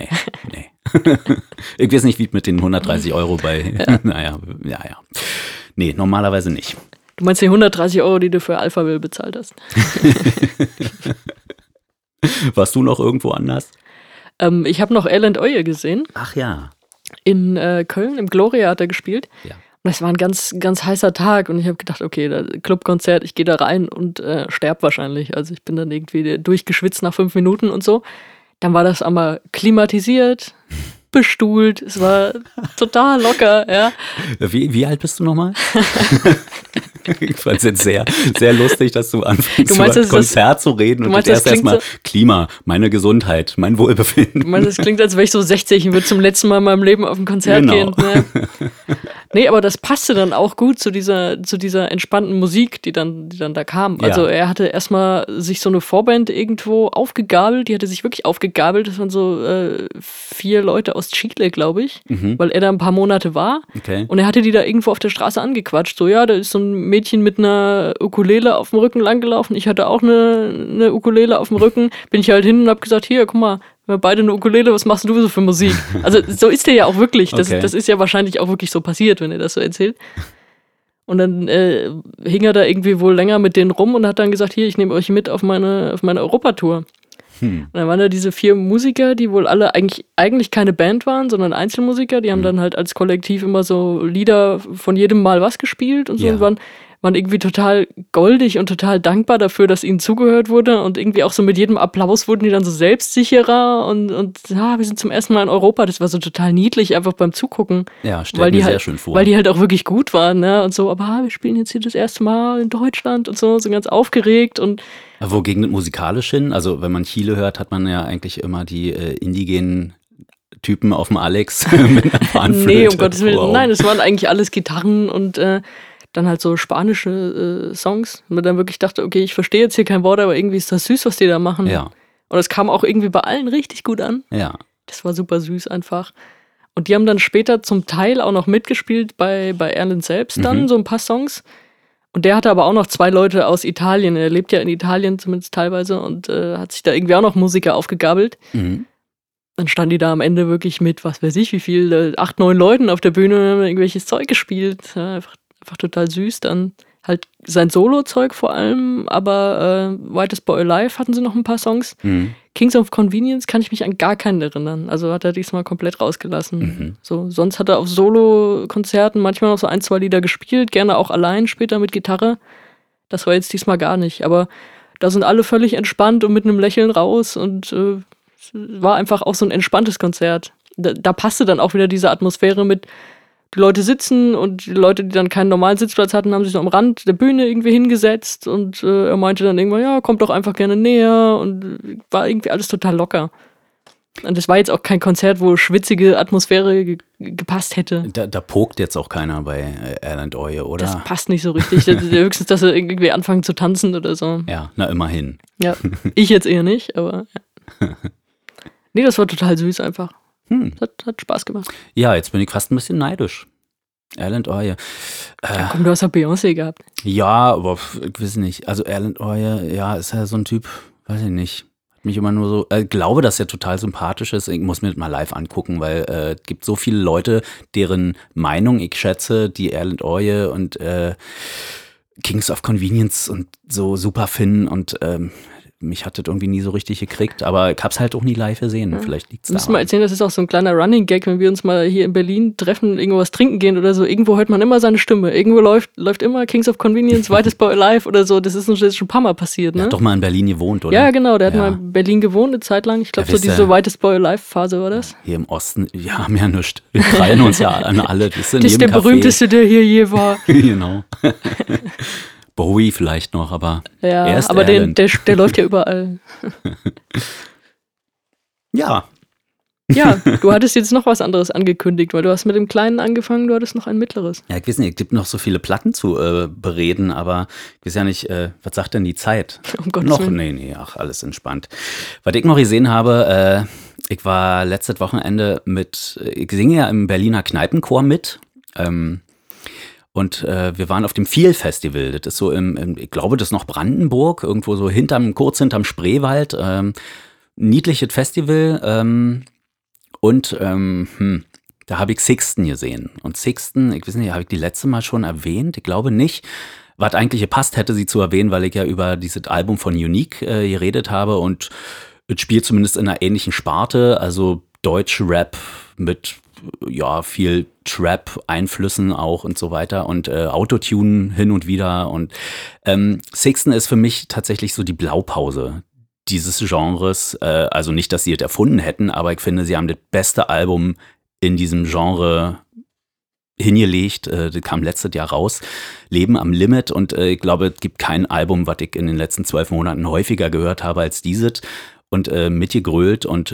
Ich weiß nicht, wie mit den 130 Euro bei, naja. Nee, normalerweise nicht. Du meinst die 130 Euro, die du für Alphaville bezahlt hast? Warst du noch irgendwo anders? Ich habe noch Elend Oye gesehen. Ach ja. In Köln, im Gloria hat er gespielt. Ja. Und das war ein ganz, ganz heißer Tag und ich habe gedacht, okay, Clubkonzert, ich gehe da rein und sterb wahrscheinlich. Also ich bin dann irgendwie durchgeschwitzt nach 5 Minuten und so. Dann war das einmal klimatisiert, bestuhlt, es war total locker, ja. Wie alt bist du nochmal? Ich fand es jetzt sehr, sehr lustig, dass du anfängst, über das Konzert zu reden und jetzt erstmal Klima, meine Gesundheit, mein Wohlbefinden. Du meinst, es klingt, als wäre ich so 60 und würde zum letzten Mal in meinem Leben auf ein Konzert gehen. Ne? Nee, aber das passte dann auch gut zu dieser entspannten Musik, die dann da kam. Ja. Also er hatte erstmal sich so eine Vorband irgendwo aufgegabelt, die hatte sich wirklich aufgegabelt, das waren so 4 Leute aus Chile, glaube ich, weil er da ein paar Monate war. Okay. Und er hatte die da irgendwo auf der Straße angequatscht. So, ja, da ist so ein Mädchen mit einer Ukulele auf dem Rücken langgelaufen. Ich hatte auch eine Ukulele auf dem Rücken. Bin ich halt hin und hab gesagt, hier, guck mal, wir haben beide eine Ukulele, was machst du so für Musik? Also so ist der ja auch wirklich. Das ist ja wahrscheinlich auch wirklich so passiert, wenn er das so erzählt. Und dann hing er da irgendwie wohl länger mit denen rum und hat dann gesagt, hier, ich nehme euch mit auf meine Europatour. Und dann waren da diese 4 Musiker, die wohl alle eigentlich keine Band waren, sondern Einzelmusiker. Die haben dann halt als Kollektiv immer so Lieder von jedem Mal was gespielt und so. Und waren irgendwie total goldig und total dankbar dafür, dass ihnen zugehört wurde. Und irgendwie auch so mit jedem Applaus wurden die dann so selbstsicherer. Und wir sind zum ersten Mal in Europa. Das war so total niedlich, einfach beim Zugucken. Ja, stellt mir sehr schön vor. Weil die halt auch wirklich gut waren, ne? Und so, aber wir spielen jetzt hier das erste Mal in Deutschland und so ganz aufgeregt. Und wogegen musikalisch hin? Also wenn man Chile hört, hat man ja eigentlich immer die indigenen Typen auf dem Alex mit einer Panflöte. Nee, um Gottes Willen. Nein, es waren eigentlich alles Gitarren und dann halt so spanische Songs. Und man dann wirklich dachte, okay, ich verstehe jetzt hier kein Wort, aber irgendwie ist das süß, was die da machen. Ja. Und es kam auch irgendwie bei allen richtig gut an. Ja. Das war super süß einfach. Und die haben dann später zum Teil auch noch mitgespielt bei Erlend selbst dann, so ein paar Songs. Und der hatte aber auch noch 2 Leute aus Italien. Er lebt ja in Italien zumindest teilweise und hat sich da irgendwie auch noch Musiker aufgegabelt. Dann standen die da am Ende wirklich mit, was weiß ich, wie viel, 8, 9 Leuten auf der Bühne und haben irgendwelches Zeug gespielt. Ja, einfach total süß. Dann halt sein Solo-Zeug vor allem, aber Whitest Boy Alive hatten sie noch ein paar Songs. Kings of Convenience kann ich mich an gar keinen erinnern. Also hat er diesmal komplett rausgelassen. So, sonst hat er auf Solo-Konzerten manchmal noch so 1, 2 Lieder gespielt, gerne auch allein später mit Gitarre. Das war jetzt diesmal gar nicht. Aber da sind alle völlig entspannt und mit einem Lächeln raus und es war einfach auch so ein entspanntes Konzert. Da passte dann auch wieder diese Atmosphäre mit, die Leute sitzen und die Leute, die dann keinen normalen Sitzplatz hatten, haben sich so am Rand der Bühne irgendwie hingesetzt und er meinte dann irgendwann, ja, kommt doch einfach gerne näher und war irgendwie alles total locker. Und das war jetzt auch kein Konzert, wo schwitzige Atmosphäre gepasst hätte. Da pokt jetzt auch keiner bei Erlend Øye, oder? Das passt nicht so richtig. Höchstens, dass sie irgendwie anfangen zu tanzen oder so. Ja, na immerhin. Ja, ich jetzt eher nicht, aber ja. Nee, das war total süß einfach. Hat Spaß gemacht. Ja, jetzt bin ich fast ein bisschen neidisch. Erlend Øye. Ja, komm, du hast ja Beyoncé gehabt. Ja, aber ich weiß nicht. Also Erlend Øye, ja, ist ja so ein Typ, weiß ich nicht. Hat mich immer nur so, glaube, dass er total sympathisch ist. Ich muss mir das mal live angucken, weil es gibt so viele Leute, deren Meinung ich schätze, die Erlend Øye und Kings of Convenience und so super finden und mich hat das irgendwie nie so richtig gekriegt, aber ich hab's halt auch nie live gesehen. Vielleicht liegt's da. Müssen wir erzählen, das ist auch so ein kleiner Running Gag, wenn wir uns mal hier in Berlin treffen, irgendwo was trinken gehen oder so. Irgendwo hört man immer seine Stimme. Irgendwo läuft immer Kings of Convenience, Whitest Boy Alive oder so. Das ist schon ein paar Mal passiert, ne? Der hat doch mal in Berlin gewohnt, oder? Ja, genau. Der hat mal in Berlin gewohnt eine Zeit lang. Ich glaube, so diese Whitest Boy Alive Phase war das. Hier im Osten, wir haben ja nichts. Wir krallen uns ja an alle. Das ist der berühmteste, der hier je war. Genau. Bowie vielleicht noch, aber ja, erst aber der läuft ja überall. Ja. Ja, du hattest jetzt noch was anderes angekündigt, weil du hast mit dem Kleinen angefangen, du hattest noch ein mittleres. Ja, ich weiß nicht, es gibt noch so viele Platten zu bereden, aber ich weiß ja nicht, was sagt denn die Zeit? Um Gottes Willen. Nee, ach, alles entspannt. Was ich noch gesehen habe, ich war letztes Wochenende ich singe ja im Berliner Kneipenchor mit, und wir waren auf dem Viel-Festival. Das ist so ich glaube, das ist noch Brandenburg, irgendwo so kurz hinterm Spreewald. Niedliches Festival. Und da habe ich Sixten gesehen. Und Sixten, ich weiß nicht, habe ich die letzte Mal schon erwähnt? Ich glaube nicht. Was eigentlich gepasst hätte, sie zu erwähnen, weil ich ja über dieses Album von Unique geredet habe. Und es spielt zumindest in einer ähnlichen Sparte. Also Deutsch-Rap mit viel Trap-Einflüssen auch und so weiter und Autotune hin und wieder und Sixten ist für mich tatsächlich so die Blaupause dieses Genres, also nicht, dass sie es erfunden hätten, aber ich finde, sie haben das beste Album in diesem Genre hingelegt, das kam letztes Jahr raus, Leben am Limit und ich glaube, es gibt kein Album, was ich in den letzten 12 Monaten häufiger gehört habe als dieses und mitgegrölt und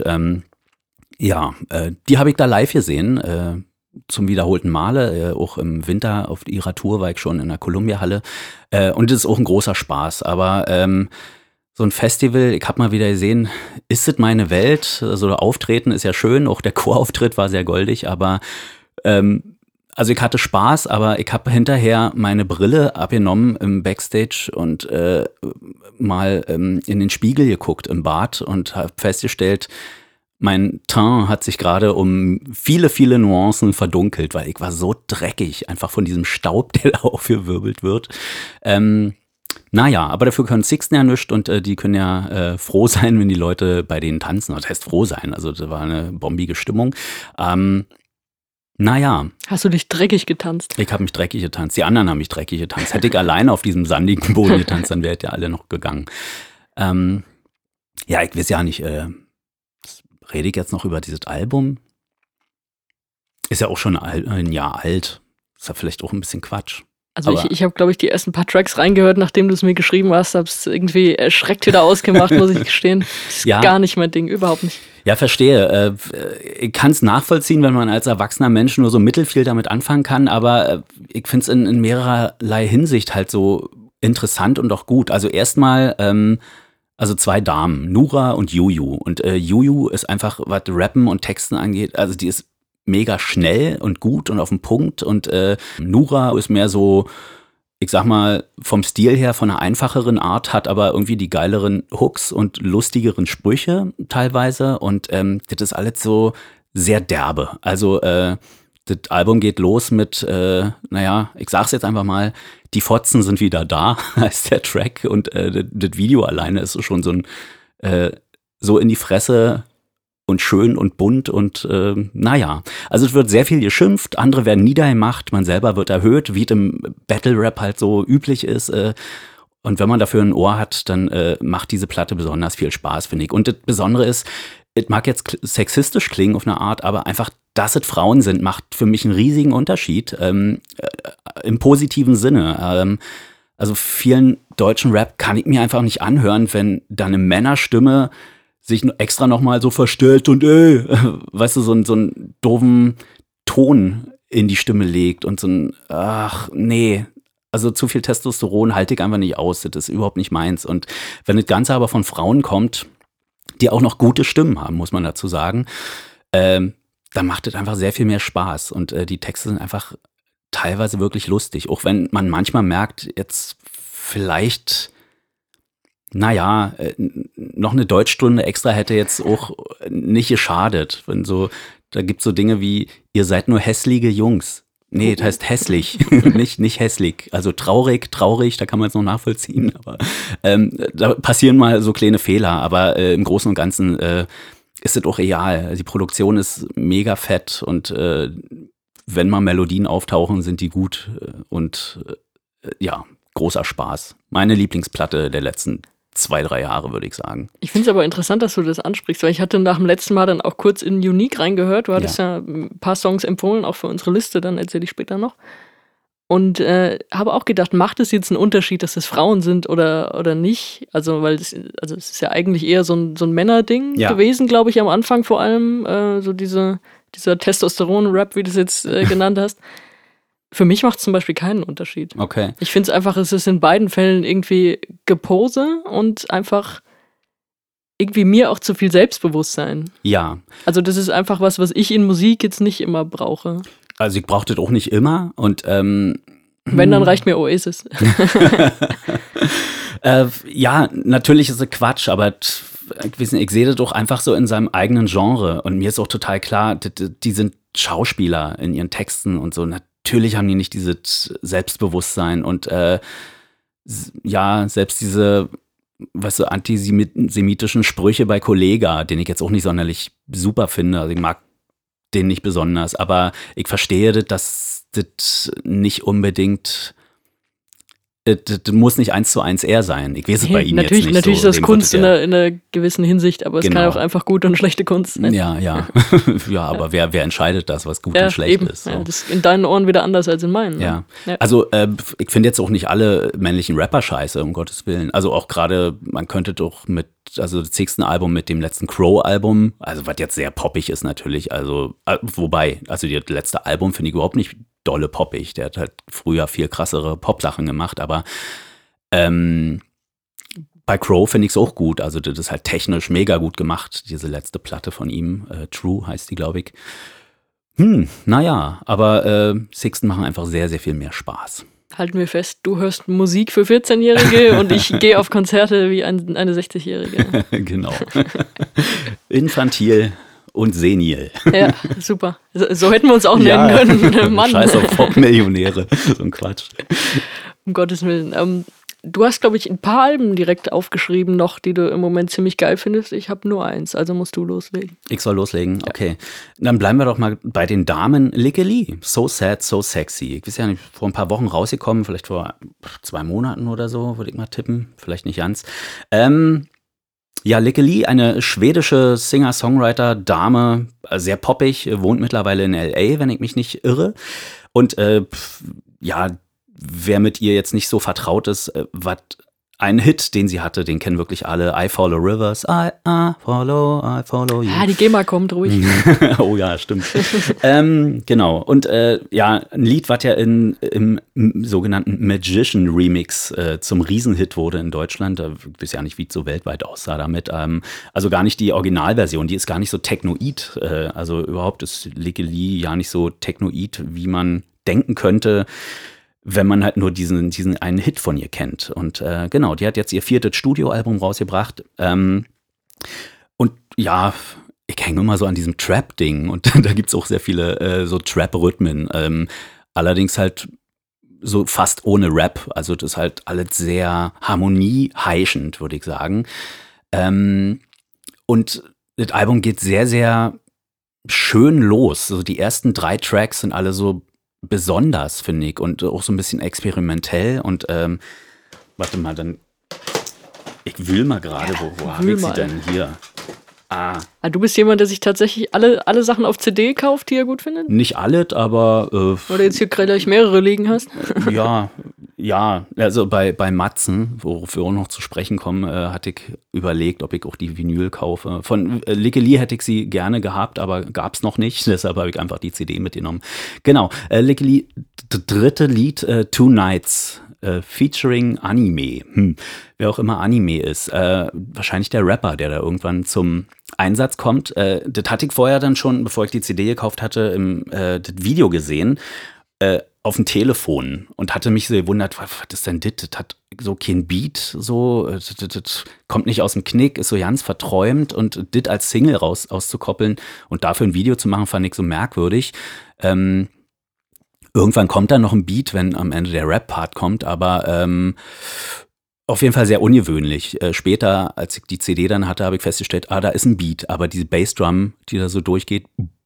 die habe ich da live gesehen, zum wiederholten Male, auch im Winter auf ihrer Tour war ich schon in der Columbia-Halle und das ist auch ein großer Spaß, aber so ein Festival, ich habe mal wieder gesehen, ist es meine Welt, so Auftreten ist ja schön, auch der Chorauftritt war sehr goldig, aber also ich hatte Spaß, aber ich habe hinterher meine Brille abgenommen im Backstage und mal in den Spiegel geguckt im Bad und habe festgestellt, mein Teint hat sich gerade um viele, viele Nuancen verdunkelt, weil ich war so dreckig, einfach von diesem Staub, der da aufgewirbelt wird. Naja, aber dafür können Sixten ja nichts und die können ja froh sein, wenn die Leute bei denen tanzen. Das heißt froh sein, also das war eine bombige Stimmung. Naja. Hast du dich dreckig getanzt? Ich habe mich dreckig getanzt, die anderen haben mich dreckig getanzt. Hätte ich alleine auf diesem sandigen Boden getanzt, dann wärt ihr alle noch gegangen. Ja, ich weiß ja nicht, rede ich jetzt noch über dieses Album? Ist ja auch schon ein Jahr alt. Ist ja vielleicht auch ein bisschen Quatsch. Also ich habe, glaube ich, die ersten paar Tracks reingehört, nachdem du es mir geschrieben hast, habe es irgendwie erschreckt wieder ausgemacht, muss ich gestehen. Das ist gar nicht mein Ding, überhaupt nicht. Ja, verstehe. Ich kann es nachvollziehen, wenn man als erwachsener Mensch nur so mittelfiel damit anfangen kann, aber ich finde es in mehrerlei Hinsicht halt so interessant und auch gut. Also erstmal, also zwei Damen, Nura und Juju. Und Juju ist einfach, was Rappen und Texten angeht, also die ist mega schnell und gut und auf den Punkt und Nura ist mehr so, ich sag mal, vom Stil her von einer einfacheren Art, hat aber irgendwie die geileren Hooks und lustigeren Sprüche teilweise und das ist alles so sehr derbe. Also das Album geht los mit, ich sag's jetzt einfach mal, die Fotzen sind wieder da, heißt der Track und das Video alleine ist schon so ein so in die Fresse und schön und bunt und also es wird sehr viel geschimpft, andere werden niedergemacht, man selber wird erhöht, wie es im Battle-Rap halt so üblich ist. Und wenn man dafür ein Ohr hat, dann macht diese Platte besonders viel Spaß, finde ich. Und das Besondere ist, es mag jetzt sexistisch klingen auf eine Art, aber einfach, dass es Frauen sind, macht für mich einen riesigen Unterschied, im positiven Sinne. Also vielen deutschen Rap kann ich mir einfach nicht anhören, wenn da eine Männerstimme sich extra nochmal so verstellt und weißt du, so einen doofen Ton in die Stimme legt und so ein, ach nee, also zu viel Testosteron halte ich einfach nicht aus, das ist überhaupt nicht meins. Und wenn das Ganze aber von Frauen kommt, die auch noch gute Stimmen haben, muss man dazu sagen, dann macht es einfach sehr viel mehr Spaß und die Texte sind einfach teilweise wirklich lustig, auch wenn man manchmal merkt, jetzt vielleicht noch eine Deutschstunde extra hätte jetzt auch nicht geschadet. Wenn so, da gibt es so Dinge wie, ihr seid nur hässliche Jungs. Nee, das heißt hässlich, nicht hässlich. Also traurig, da kann man es noch nachvollziehen. Aber da passieren mal so kleine Fehler, aber im Großen und Ganzen ist es auch real. Die Produktion ist mega fett und wenn mal Melodien auftauchen, sind die gut und großer Spaß. Meine Lieblingsplatte der letzten 2-3 Jahre, würde ich sagen. Ich finde es aber interessant, dass du das ansprichst, weil ich hatte nach dem letzten Mal dann auch kurz in Unique reingehört. Du hattest ja ein paar Songs empfohlen, auch für unsere Liste, dann erzähle ich später noch. Und habe auch gedacht, macht es jetzt einen Unterschied, dass es Frauen sind oder nicht? Also, weil es ist ja eigentlich eher so ein Männerding gewesen, glaube ich, am Anfang vor allem. So dieser Testosteron-Rap, wie du es jetzt genannt hast. Für mich macht es zum Beispiel keinen Unterschied. Okay. Ich finde es einfach, es ist in beiden Fällen irgendwie Gepose und einfach irgendwie mir auch zu viel Selbstbewusstsein. Ja. Also das ist einfach was ich in Musik jetzt nicht immer brauche. Also ich brauche das auch nicht immer und wenn, dann reicht mir Oasis. Ja, natürlich ist es Quatsch, aber ich sehe das doch einfach so in seinem eigenen Genre und mir ist auch total klar, die sind Schauspieler in ihren Texten und so. Natürlich haben die nicht dieses Selbstbewusstsein und selbst diese, weißt du, antisemitischen Sprüche bei Kollega, den ich jetzt auch nicht sonderlich super finde, also ich mag den nicht besonders, aber ich verstehe, dass das nicht unbedingt, das muss nicht 1:1 er sein. Ich weiß es bei ihm jetzt nicht. Natürlich so, ist das Kunst in einer gewissen Hinsicht, aber es kann auch einfach gute und schlechte Kunst sein. Ja. Ja, aber wer entscheidet das, was gut und schlecht eben. ist? So. Ja, das ist in deinen Ohren wieder anders als in meinen. Ja, also ich finde jetzt auch nicht alle männlichen Rapper scheiße, um Gottes Willen. Also auch gerade, man könnte doch das Sixten Album mit dem letzten Crow-Album, also was jetzt sehr poppig ist natürlich, also wobei, also das letzte Album finde ich überhaupt nicht dolle poppig. Der hat halt früher viel krassere Pop-Sachen gemacht, aber bei Crow finde ich es auch gut. Also das ist halt technisch mega gut gemacht, diese letzte Platte von ihm. True heißt die, glaube ich. Aber Sixten machen einfach sehr, sehr viel mehr Spaß. Halten wir fest, du hörst Musik für 14-Jährige und ich gehe auf Konzerte wie eine 60-Jährige. Genau. Infantil und senil. Ja, super. So hätten wir uns auch nennen können. Mann. Scheiß auf Pop-Millionäre. So ein Quatsch. Um Gottes Willen. Du hast, glaube ich, ein paar Alben direkt aufgeschrieben noch, die du im Moment ziemlich geil findest. Ich habe nur eins, also musst du loslegen. Ich soll loslegen? Okay. Dann bleiben wir doch mal bei den Damen. Likke Lee. So Sad, So Sexy. Ich weiß ja nicht, vor ein paar Wochen rausgekommen, vielleicht vor 2 Monaten oder so, würde ich mal tippen. Vielleicht nicht ganz. Ja, Likke Lee, eine schwedische Singer-Songwriter-Dame, sehr poppig, wohnt mittlerweile in L.A., wenn ich mich nicht irre. Und ja, wer mit ihr jetzt nicht so vertraut ist, was ein Hit, den sie hatte, den kennen wirklich alle. I Follow Rivers, I follow you. Ah, die GEMA kommt ruhig. Oh ja, stimmt. Genau. Und ja, ein Lied, was ja im sogenannten Magician Remix zum Riesenhit wurde in Deutschland. Ich weiß ja nicht, wie es so weltweit aussah damit. Also gar nicht die Originalversion, die ist gar nicht so technoid. Also überhaupt ist Likke Lee ja nicht so technoid, wie man denken könnte, wenn man halt nur diesen einen Hit von ihr kennt. Und genau, die hat jetzt ihr 4. Studioalbum rausgebracht. Und ja, ich hänge immer so an diesem Trap-Ding. Und da gibt es auch sehr viele so Trap-Rhythmen. Allerdings halt so fast ohne Rap. Also das ist halt alles sehr harmonieheischend, würde ich sagen. Und das Album geht sehr, sehr schön los. Also die ersten 3 Tracks sind alle so besonders, finde ich, und auch so ein bisschen experimentell. Und warte mal, dann ich wühl mal gerade, wo habe ich sie denn hier? Du bist jemand, der sich tatsächlich alle Sachen auf CD kauft, die er gut findet? Nicht alles, aber oder jetzt hier gleich mehrere liegen hast? Ja, also bei Matzen, worauf wir auch noch zu sprechen kommen, hatte ich überlegt, ob ich auch die Vinyl kaufe. Von Likke Lee hätte ich sie gerne gehabt, aber gab es noch nicht, deshalb habe ich einfach die CD mitgenommen. Genau, Likke Lee, das 3. Lied, Two Nights, featuring Anime. Wer auch immer Anime ist, wahrscheinlich der Rapper, der da irgendwann zum Einsatz kommt. Das hatte ich vorher dann schon, bevor ich die CD gekauft hatte, das Video gesehen, auf dem Telefon und hatte mich so gewundert, was ist denn das? Das hat so kein Beat, so, das kommt nicht aus dem Knick, ist so ganz verträumt, und das als Single auszukoppeln und dafür ein Video zu machen, fand ich so merkwürdig. Irgendwann kommt dann noch ein Beat, wenn am Ende der Rap-Part kommt, aber auf jeden Fall sehr ungewöhnlich. Später, als ich die CD dann hatte, habe ich festgestellt, da ist ein Beat, aber diese Bassdrum, die da so durchgeht,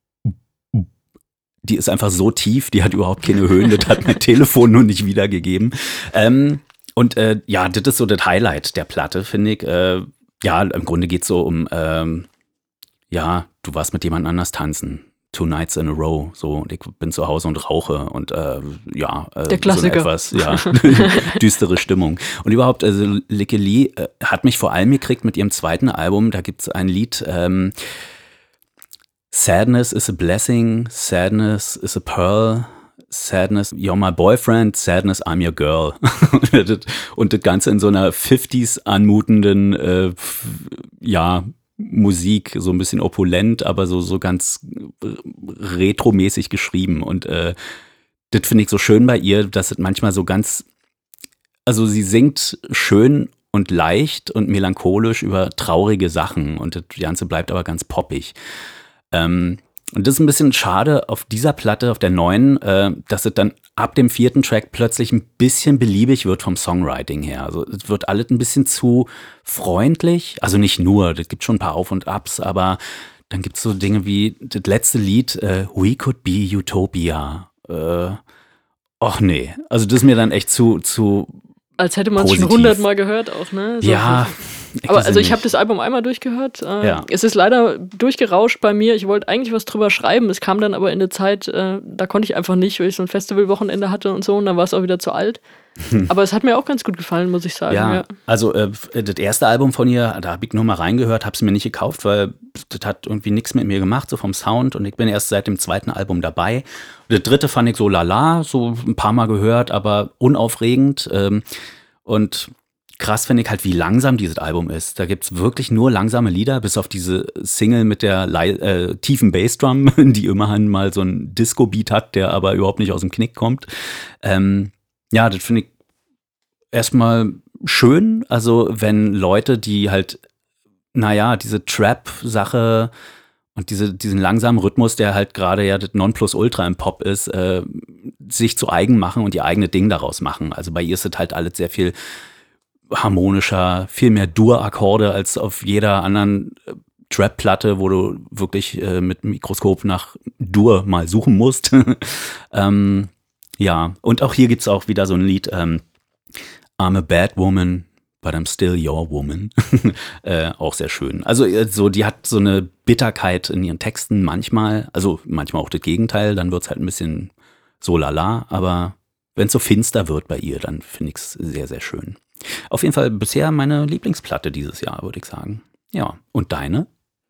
die ist einfach so tief, die hat überhaupt keine Höhen, das hat mein Telefon nur nicht wiedergegeben. Und ja, das ist so das Highlight der Platte, finde ich. Ja, im Grunde geht es so um, ja, du warst mit jemand anders tanzen. 2 Nights in a Row, so, und ich bin zu Hause und rauche und ja, der Klassiker. So eine etwas, ja, düstere Stimmung. Und überhaupt, also Likke Lee hat mich vor allem gekriegt mit ihrem 2. Album, da gibt es ein Lied, Sadness is a blessing, sadness is a pearl, sadness, you're my boyfriend, sadness, I'm your girl. Und das Ganze in so einer 50s anmutenden, ja, Musik, so ein bisschen opulent, aber so ganz retromäßig geschrieben. Und das finde ich so schön bei ihr, dass es manchmal so ganz, also sie singt schön und leicht und melancholisch über traurige Sachen, und das Ganze bleibt aber ganz poppig. Und das ist ein bisschen schade auf dieser Platte, auf der neuen, dass es dann ab dem 4. Track plötzlich ein bisschen beliebig wird vom Songwriting her. Also es wird alles ein bisschen zu freundlich. Also nicht nur, es gibt schon ein paar Auf und Abs, aber dann gibt es so Dinge wie das letzte Lied, We Could Be Utopia. Och nee, also das ist mir dann echt zu als hätte man es schon 100 Mal gehört auch, ne? So, ja. Aber also ich habe das Album einmal durchgehört. Ja. Es ist leider durchgerauscht bei mir. Ich wollte eigentlich was drüber schreiben. Es kam dann aber in eine Zeit, da konnte ich einfach nicht, weil ich so ein Festivalwochenende hatte und so. Und dann war es auch wieder zu alt. Aber es hat mir auch ganz gut gefallen, muss ich sagen. Ja. Also das erste Album von ihr, da habe ich nur mal reingehört, habe es mir nicht gekauft, weil das hat irgendwie nichts mit mir gemacht, so vom Sound. Und ich bin erst seit dem 2. Album dabei. Und das 3. fand ich so lala, so ein paar Mal gehört, aber unaufregend. Und krass finde ich halt, wie langsam dieses Album ist. Da gibt es wirklich nur langsame Lieder, bis auf diese Single mit der tiefen Bassdrum, die immerhin mal so einen Disco-Beat hat, der aber überhaupt nicht aus dem Knick kommt. Ja, das finde ich erstmal schön. Also wenn Leute, die halt, naja, diese Trap-Sache Und diesen langsamen Rhythmus, der halt gerade ja das Nonplusultra im Pop ist, sich zu eigen machen und ihr eigene Ding daraus machen. Also bei ihr ist es halt alles sehr viel harmonischer, viel mehr Dur-Akkorde als auf jeder anderen Trap-Platte, wo du wirklich mit Mikroskop nach Dur mal suchen musst. Ja, und auch hier gibt's auch wieder so ein Lied, I'm a bad woman, but I'm still your woman. Auch sehr schön. Also so, die hat so eine Bitterkeit in ihren Texten manchmal, also manchmal auch das Gegenteil, dann wird's halt ein bisschen so lala, aber wenn es so finster wird bei ihr, dann finde ich es sehr, sehr schön. Auf jeden Fall bisher meine Lieblingsplatte dieses Jahr, würde ich sagen. Ja, und deine?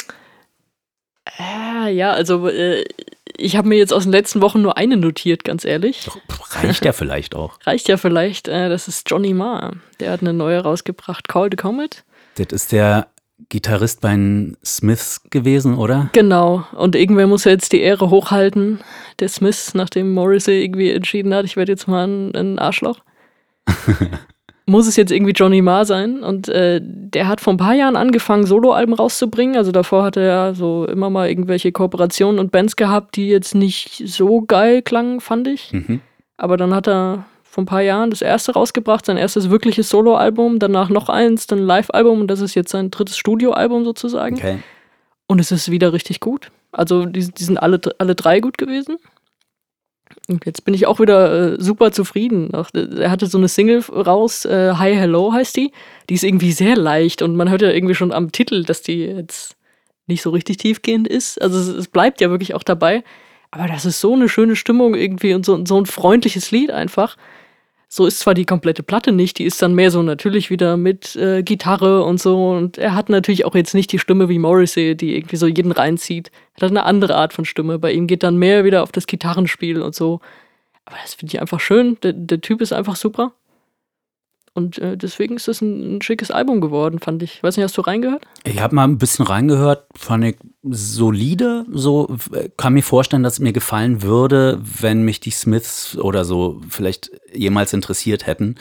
Ja, also ich habe mir jetzt aus den letzten Wochen nur eine notiert, ganz ehrlich. Doch, reicht ja vielleicht auch. Reicht ja vielleicht, das ist Johnny Marr. Der hat eine neue rausgebracht, Call the Comet. Das ist der Gitarrist bei den Smiths gewesen, oder? Genau, und irgendwer muss ja jetzt die Ehre hochhalten, der Smiths, nachdem Morrissey irgendwie entschieden hat, ich werde jetzt mal ein Arschloch. Muss es jetzt irgendwie Johnny Marr sein. Und der hat vor ein paar Jahren angefangen, Soloalben rauszubringen. Also davor hat er ja so immer mal irgendwelche Kooperationen und Bands gehabt, die jetzt nicht so geil klangen, fand ich. Aber dann hat er vor ein paar Jahren das erste rausgebracht, sein erstes wirkliches Soloalbum, danach noch eins, dann ein Live-Album und das ist jetzt sein drittes Studioalbum sozusagen. Okay. Und es ist wieder richtig gut. Also die sind alle drei gut gewesen. Und jetzt bin ich auch wieder super zufrieden. Er hatte so eine Single raus, Hi Hello heißt die. Die ist irgendwie sehr leicht und man hört ja irgendwie schon am Titel, dass die jetzt nicht so richtig tiefgehend ist. Also es bleibt ja wirklich auch dabei. Aber das ist so eine schöne Stimmung irgendwie und so ein freundliches Lied einfach. So ist zwar die komplette Platte nicht, die ist dann mehr so natürlich wieder mit Gitarre und so. Und er hat natürlich auch jetzt nicht die Stimme wie Morrissey, die irgendwie so jeden reinzieht. Er hat eine andere Art von Stimme. Bei ihm geht dann mehr wieder auf das Gitarrenspiel und so. Aber das finde ich einfach schön. Der Typ ist einfach super. Und deswegen ist das ein schickes Album geworden, fand ich. Weiß nicht, hast du reingehört? Ich habe mal ein bisschen reingehört, fand ich solide. So kann mir vorstellen, dass es mir gefallen würde, wenn mich die Smiths oder so vielleicht jemals interessiert hätten.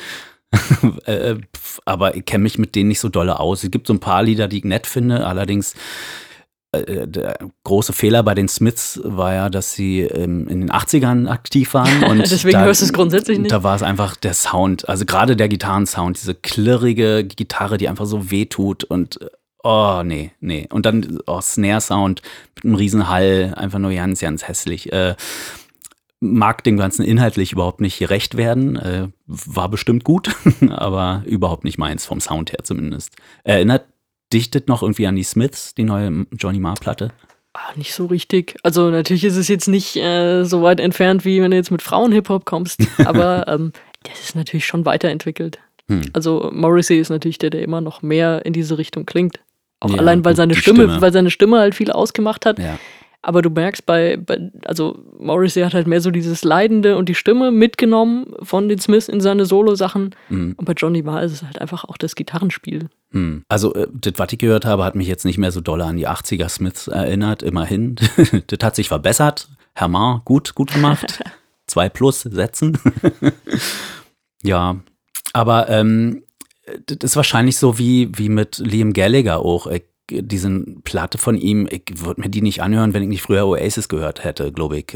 Aber ich kenne mich mit denen nicht so dolle aus. Es gibt so ein paar Lieder, die ich nett finde, allerdings der große Fehler bei den Smiths war ja, dass sie in den 80ern aktiv waren. Und deswegen hörst du es grundsätzlich nicht. Da war es einfach der Sound, also gerade der Gitarrensound, diese klirrige Gitarre, die einfach so wehtut und oh, nee. Und dann Snare-Sound mit einem riesen Hall, einfach nur ganz, ganz hässlich. Mag dem Ganzen inhaltlich überhaupt nicht gerecht werden. War bestimmt gut, aber überhaupt nicht meins, vom Sound her zumindest. Erinnert dichtet noch irgendwie an die Smiths, die neue Johnny Marr-Platte? Nicht so richtig. Also natürlich ist es jetzt nicht so weit entfernt, wie wenn du jetzt mit Frauen-Hip-Hop kommst, aber das ist natürlich schon weiterentwickelt. Also Morrissey ist natürlich der immer noch mehr in diese Richtung klingt. Auch allein, weil seine Stimme halt viel ausgemacht hat. Ja. Aber du merkst also Morrissey hat halt mehr so dieses Leidende und die Stimme mitgenommen von den Smiths in seine Solo-Sachen. Und bei Johnny Marr ist es halt einfach auch das Gitarrenspiel. Also das, was ich gehört habe, hat mich jetzt nicht mehr so doll an die 80er Smiths erinnert, immerhin. Das hat sich verbessert. Herr Marr, gut gemacht. 2+ setzen. Ja, aber das ist wahrscheinlich so wie mit Liam Gallagher auch. Diese Platte von ihm, ich würde mir die nicht anhören, wenn ich nicht früher Oasis gehört hätte, glaube ich.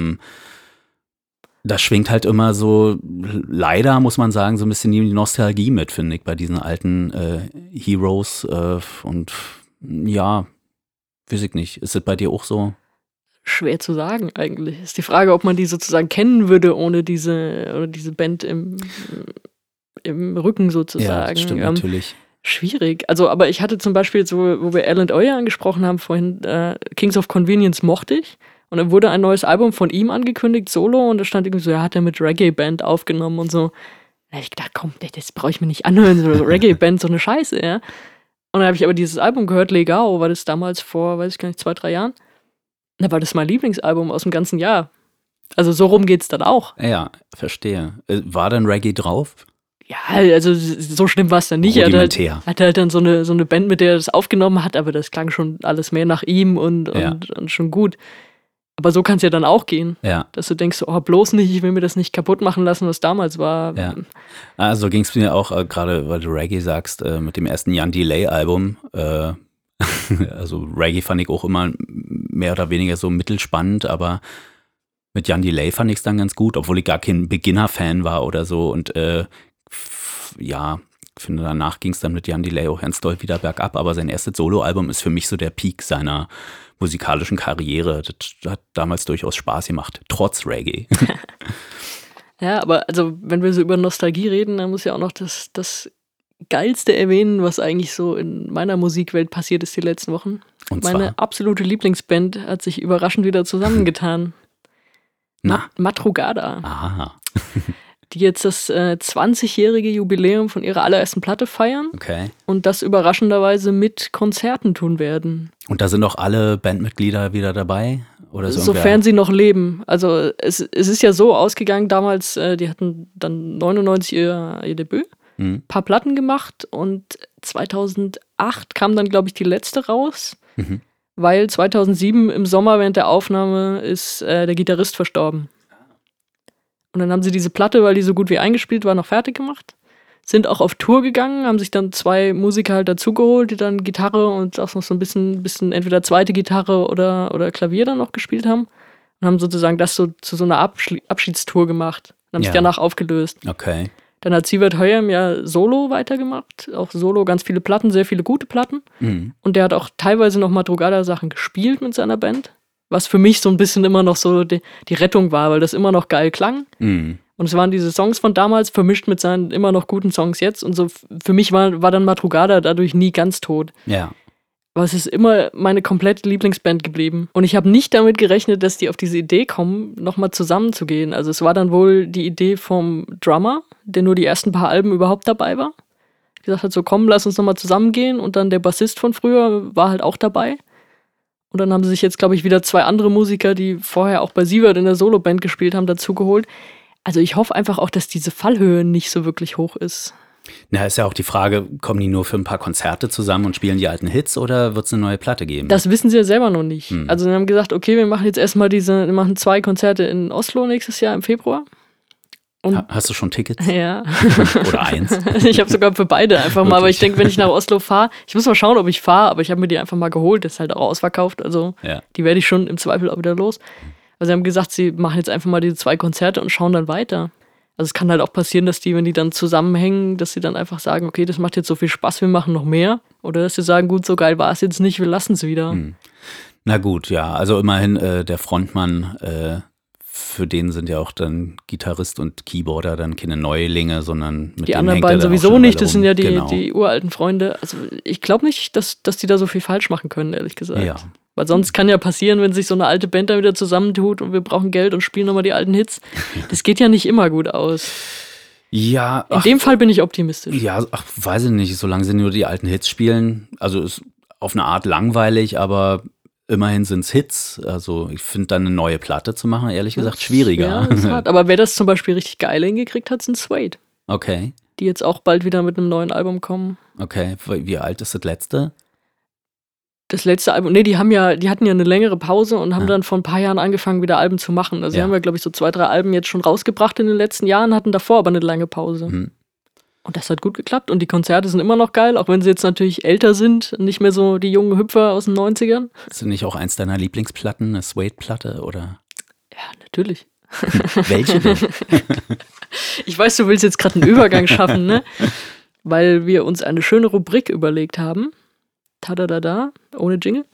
Da schwingt halt immer so, leider muss man sagen, so ein bisschen die Nostalgie mit, finde ich, bei diesen alten Heroes. Und ja, weiß ich nicht. Ist das bei dir auch so? Schwer zu sagen eigentlich. Ist die Frage, ob man die sozusagen kennen würde, ohne diese Band im Rücken sozusagen. Ja, das stimmt natürlich. Schwierig. Also, aber ich hatte zum Beispiel so, wo wir L&O angesprochen haben vorhin, Kings of Convenience mochte ich. Und dann wurde ein neues Album von ihm angekündigt, Solo, und da stand irgendwie so, er hat mit Reggae-Band aufgenommen und so. Da hab ich gedacht, komm, das brauche ich mir nicht anhören, so Reggae-Band, so eine Scheiße, ja. Und dann habe ich aber dieses Album gehört, Legao, war das damals vor, weiß ich gar nicht, 2-3 Jahren. Da war das mein Lieblingsalbum aus dem ganzen Jahr. Also so rum geht's dann auch. Ja, verstehe. War dann Reggae drauf? Ja, also so schlimm war es dann nicht. Er hatte halt dann so eine Band, mit der er das aufgenommen hat, aber das klang schon alles mehr nach ihm und schon gut. Aber so kann es ja dann auch gehen, dass du denkst, oh, bloß nicht, ich will mir das nicht kaputt machen lassen, was damals war. Ja. Also ging es mir auch, gerade weil du Reggae sagst, mit dem ersten Jan Delay-Album, Also Reggae fand ich auch immer mehr oder weniger so mittelspannend, aber mit Jan Delay fand ich es dann ganz gut, obwohl ich gar kein Beginner-Fan war oder so. Und ja, ich finde, danach ging es dann mit Jan Delay auch ganz doll wieder bergab. Aber sein erstes Soloalbum ist für mich so der Peak seiner musikalischen Karriere. Das hat damals durchaus Spaß gemacht, trotz Reggae. Ja, aber also wenn wir so über Nostalgie reden, dann muss ja auch noch das Geilste erwähnen, was eigentlich so in meiner Musikwelt passiert ist die letzten Wochen. Und Meine zwar? absolute Lieblingsband hat sich überraschend wieder zusammengetan. Madrugada. Aha. Die jetzt das 20-jährige Jubiläum von ihrer allerersten Platte feiern. Okay. Und das überraschenderweise mit Konzerten tun werden. Und da sind auch alle Bandmitglieder wieder dabei? Oder so Sofern sie noch leben. Also es ist ja so ausgegangen damals, die hatten dann 99 ihr Debüt, ein paar Platten gemacht und 2008 kam dann, glaube ich, die letzte raus, weil 2007 im Sommer während der Aufnahme ist der Gitarrist verstorben. Und dann haben sie diese Platte, weil die so gut wie eingespielt war, noch fertig gemacht. Sind auch auf Tour gegangen, haben sich dann 2 Musiker halt dazugeholt, die dann Gitarre und auch noch so ein bisschen entweder zweite Gitarre oder Klavier dann noch gespielt haben. Und haben sozusagen das so zu so einer Abschiedstour gemacht. Und haben sich danach aufgelöst. Okay. Dann hat Sievert Høyem ja Solo weitergemacht. Auch Solo, ganz viele Platten, sehr viele gute Platten. Und der hat auch teilweise noch Madrugada-Sachen gespielt mit seiner Band. Was für mich so ein bisschen immer noch so die Rettung war, weil das immer noch geil klang. Und es waren diese Songs von damals vermischt mit seinen immer noch guten Songs jetzt. Und so für mich war dann Madrugada dadurch nie ganz tot. Ja. Aber es ist immer meine komplette Lieblingsband geblieben. Und ich habe nicht damit gerechnet, dass die auf diese Idee kommen, nochmal zusammenzugehen. Also es war dann wohl die Idee vom Drummer, der nur die ersten paar Alben überhaupt dabei war. Gesagt hat so, komm, lass uns nochmal zusammengehen. Und dann der Bassist von früher war halt auch dabei. Und dann haben sie sich jetzt, glaube ich, wieder 2 andere Musiker, die vorher auch bei Sievert in der Soloband gespielt haben, dazugeholt. Also ich hoffe einfach auch, dass diese Fallhöhe nicht so wirklich hoch ist. Na, ist ja auch die Frage, kommen die nur für ein paar Konzerte zusammen und spielen die alten Hits oder wird es eine neue Platte geben? Das wissen sie ja selber noch nicht. Also wir haben gesagt, okay, wir machen jetzt erstmal wir machen 2 Konzerte in Oslo nächstes Jahr im Februar. Und hast du schon Tickets? Ja. Oder 1? Ich habe sogar für beide einfach mal, aber ich denke, wenn ich nach Oslo fahre, ich muss mal schauen, ob ich fahre, aber ich habe mir die einfach mal geholt, das ist halt auch ausverkauft, also die werde ich schon im Zweifel auch wieder los. Also sie haben gesagt, sie machen jetzt einfach mal diese 2 Konzerte und schauen dann weiter. Also es kann halt auch passieren, dass die, wenn die dann zusammenhängen, dass sie dann einfach sagen, okay, das macht jetzt so viel Spaß, wir machen noch mehr. Oder dass sie sagen, gut, so geil war es jetzt nicht, wir lassen es wieder. Na gut, ja, also immerhin der Frontmann, für den sind ja auch dann Gitarrist und Keyboarder dann keine Neulinge, sondern mit die anderen beiden sowieso nicht, das sind ja die uralten Freunde. Also ich glaube nicht, dass die da so viel falsch machen können, ehrlich gesagt. Ja. Weil sonst kann ja passieren, wenn sich so eine alte Band da wieder zusammentut und wir brauchen Geld und spielen nochmal die alten Hits. Das geht ja nicht immer gut aus. Ja. In dem Fall bin ich optimistisch. Ja, weiß ich nicht, solange sie nur die alten Hits spielen. Also ist auf eine Art langweilig, aber immerhin sind es Hits. Also ich finde dann eine neue Platte zu machen, ehrlich gesagt, schwieriger. Ja, das ist hart. Aber wer das zum Beispiel richtig geil hingekriegt hat, sind Suede. Okay. Die jetzt auch bald wieder mit einem neuen Album kommen. Okay, wie alt ist das letzte? Das letzte Album, nee, die hatten ja eine längere Pause und haben dann vor ein paar Jahren angefangen, wieder Alben zu machen. Also sie haben ja, glaube ich, so 2, 3 Alben jetzt schon rausgebracht in den letzten Jahren, hatten davor aber eine lange Pause. Und das hat gut geklappt und die Konzerte sind immer noch geil, auch wenn sie jetzt natürlich älter sind, nicht mehr so die jungen Hüpfer aus den 90ern. Ist das nicht auch eins deiner Lieblingsplatten, eine Suede-Platte, oder? Ja, natürlich. Welche denn? Ich weiß, du willst jetzt gerade einen Übergang schaffen, ne? Weil wir uns eine schöne Rubrik überlegt haben. Tadadada, ohne Jingle.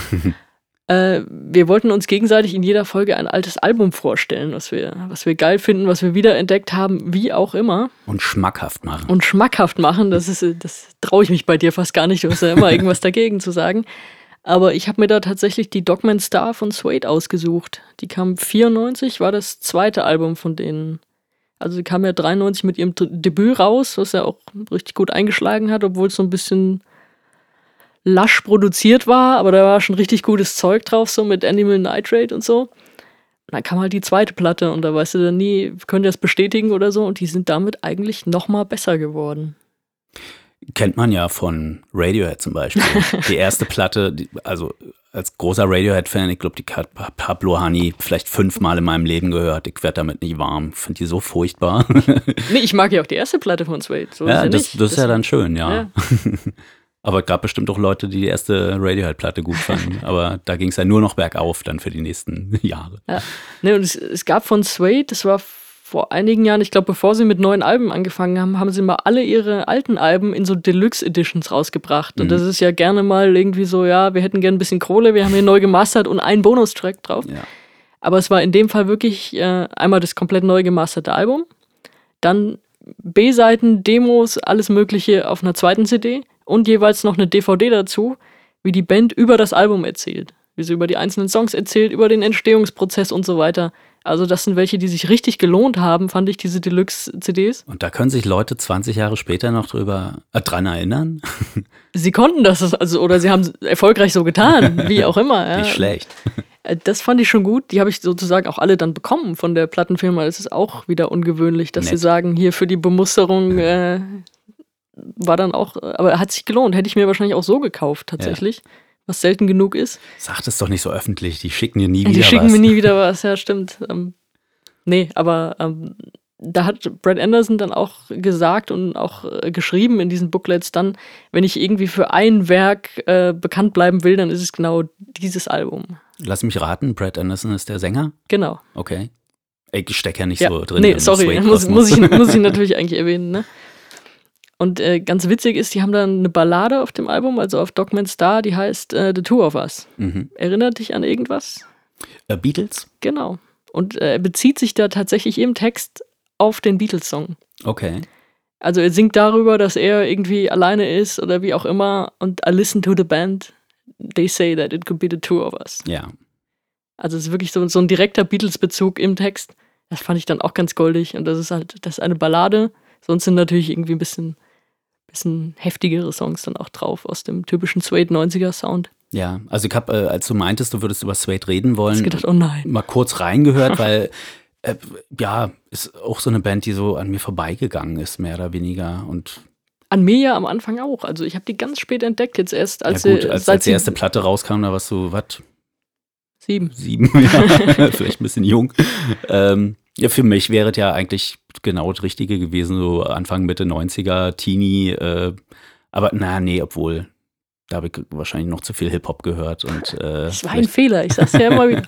Wir wollten uns gegenseitig in jeder Folge ein altes Album vorstellen, was wir geil finden, was wir wiederentdeckt haben, wie auch immer. Und schmackhaft machen. Das traue ich mich bei dir fast gar nicht, du hast ja immer irgendwas dagegen zu sagen. Aber ich habe mir da tatsächlich die Dogman Star von Suede ausgesucht. Die kam 94, war das 2. Album von denen. Also sie kam ja 93 mit ihrem Debüt raus, was ja auch richtig gut eingeschlagen hat, obwohl es so ein bisschen lasch produziert war, aber da war schon richtig gutes Zeug drauf, so mit Animal Nitrate und so. Und dann kam halt die 2. Platte und da weißt du dann nie, könnt ihr das bestätigen oder so, und die sind damit eigentlich nochmal besser geworden. Kennt man ja von Radiohead zum Beispiel. Die erste Platte, also als großer Radiohead-Fan, ich glaube, die hat Pablo Honey vielleicht 5-mal in meinem Leben gehört. Ich werde damit nicht warm. Finde die so furchtbar. Nee, ich mag ja auch die erste Platte von Suede. So ja, das ist ja dann schön, ja. Aber es gab bestimmt auch Leute, die erste Radiohead-Platte gut fanden. Aber da ging es ja nur noch bergauf dann für die nächsten Jahre. Ja. Ne, und es gab von Suede, das war vor einigen Jahren, ich glaube, bevor sie mit neuen Alben angefangen haben, haben sie mal alle ihre alten Alben in so Deluxe-Editions rausgebracht. Und das ist ja gerne mal irgendwie so, ja, wir hätten gerne ein bisschen Kohle, wir haben hier neu gemastert und einen Bonustrack drauf. Ja. Aber es war in dem Fall wirklich einmal das komplett neu gemasterte Album, dann B-Seiten, Demos, alles Mögliche auf einer zweiten CD und jeweils noch eine DVD dazu, wie die Band über das Album erzählt. Wie sie über die einzelnen Songs erzählt, über den Entstehungsprozess und so weiter. Also das sind welche, die sich richtig gelohnt haben, fand ich, diese Deluxe-CDs. Und da können sich Leute 20 Jahre später noch dran erinnern? Sie konnten das, also, oder sie haben es erfolgreich so getan, wie auch immer. Ja. Nicht schlecht. Das fand ich schon gut. Die habe ich sozusagen auch alle dann bekommen von der Plattenfirma. Das ist auch wieder ungewöhnlich, dass sie sagen, hier für die Bemusterung war dann auch, aber hat sich gelohnt. Hätte ich mir wahrscheinlich auch so gekauft, tatsächlich. Ja. Was selten genug ist. Sag das doch nicht so öffentlich, die schicken dir nie wieder was. Die schicken mir nie wieder was, ja, stimmt. Nee, aber da hat Brad Anderson dann auch gesagt und auch geschrieben in diesen Booklets dann, wenn ich irgendwie für ein Werk bekannt bleiben will, dann ist es genau dieses Album. Lass mich raten, Brad Anderson ist der Sänger? Genau. Okay. Ich stecke ja nicht so drin. Nee, sorry, muss ich natürlich eigentlich erwähnen, ne? Und ganz witzig ist, die haben dann eine Ballade auf dem Album, also auf Dogman Star, die heißt The Two of Us. Mhm. Erinnert dich an irgendwas? Beatles? Genau. Und er bezieht sich da tatsächlich im Text auf den Beatles-Song. Okay. Also er singt darüber, dass er irgendwie alleine ist oder wie auch immer und I listen to the band, they say that it could be the two of us. Ja. Also es ist wirklich so ein direkter Beatles-Bezug im Text. Das fand ich dann auch ganz goldig und das ist eine Ballade. Sonst sind natürlich irgendwie ein bisschen heftigere Songs dann auch drauf aus dem typischen Suede 90er Sound. Ja, also ich habe, als du meintest, du würdest über Suede reden wollen, ich gedacht, oh nein, mal kurz reingehört, weil ist auch so eine Band, die so an mir vorbeigegangen ist, mehr oder weniger. Und an mir ja am Anfang auch. Also ich habe die ganz spät entdeckt, jetzt erst als die erste Platte rauskam, da warst du, was? 7, ja, vielleicht ein bisschen jung. Ja, für mich wäre es ja eigentlich genau das Richtige gewesen, so Anfang, Mitte 90er, Teenie, aber obwohl, da habe ich wahrscheinlich noch zu viel Hip-Hop gehört. Und, das war ein Fehler, ich sag's ja immer wieder.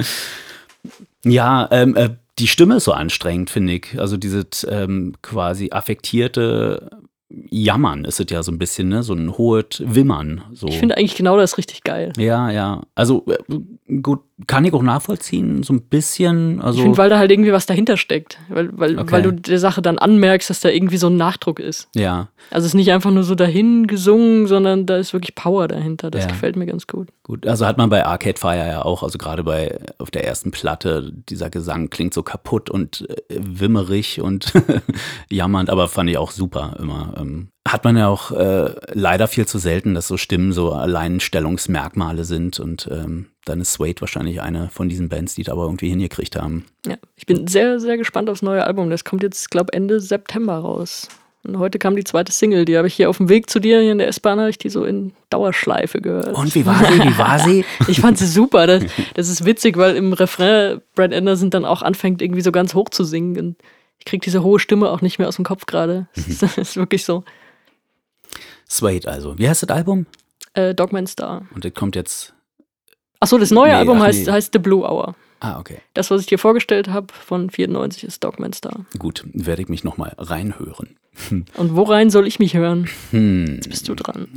Ja, die Stimme ist so anstrengend, finde ich. Also dieses quasi affektierte Jammern ist es ja so ein bisschen, ne? So ein hohes Wimmern. So. Ich finde eigentlich genau das richtig geil. Ja. Also gut, kann ich auch nachvollziehen, so ein bisschen. Also ich finde, weil da halt irgendwie was dahinter steckt. Weil du der Sache dann anmerkst, dass da irgendwie so ein Nachdruck ist. Ja. Also es ist nicht einfach nur so dahin gesungen, sondern da ist wirklich Power dahinter. Das gefällt mir ganz gut. Gut, also hat man bei Arcade Fire ja auch, also gerade auf der ersten Platte, dieser Gesang klingt so kaputt und wimmerig und jammernd, aber fand ich auch super immer. Hat man ja auch leider viel zu selten, dass so Stimmen so Alleinstellungsmerkmale sind und dann ist Suede wahrscheinlich eine von diesen Bands, die da aber irgendwie hingekriegt haben. Ja, ich bin sehr, sehr gespannt aufs neue Album. Das kommt jetzt, glaube ich, Ende September raus. Und heute kam die zweite Single, die habe ich hier auf dem Weg zu dir, hier in der S-Bahn, habe ich die so in Dauerschleife gehört. Und wie war sie? Ich fand sie super. Das ist witzig, weil im Refrain Brad Anderson dann auch anfängt, irgendwie so ganz hoch zu singen. Und ich kriege diese hohe Stimme auch nicht mehr aus dem Kopf gerade. Das ist wirklich so. Suede also. Wie heißt das Album? Dogman Star. Und das kommt jetzt... Achso, das neue Album heißt The Blue Hour. Ah, okay. Das, was ich dir vorgestellt habe von 94, ist Dogman Star. Gut, werde ich mich nochmal reinhören. Und wo rein soll ich mich hören? Jetzt bist du dran.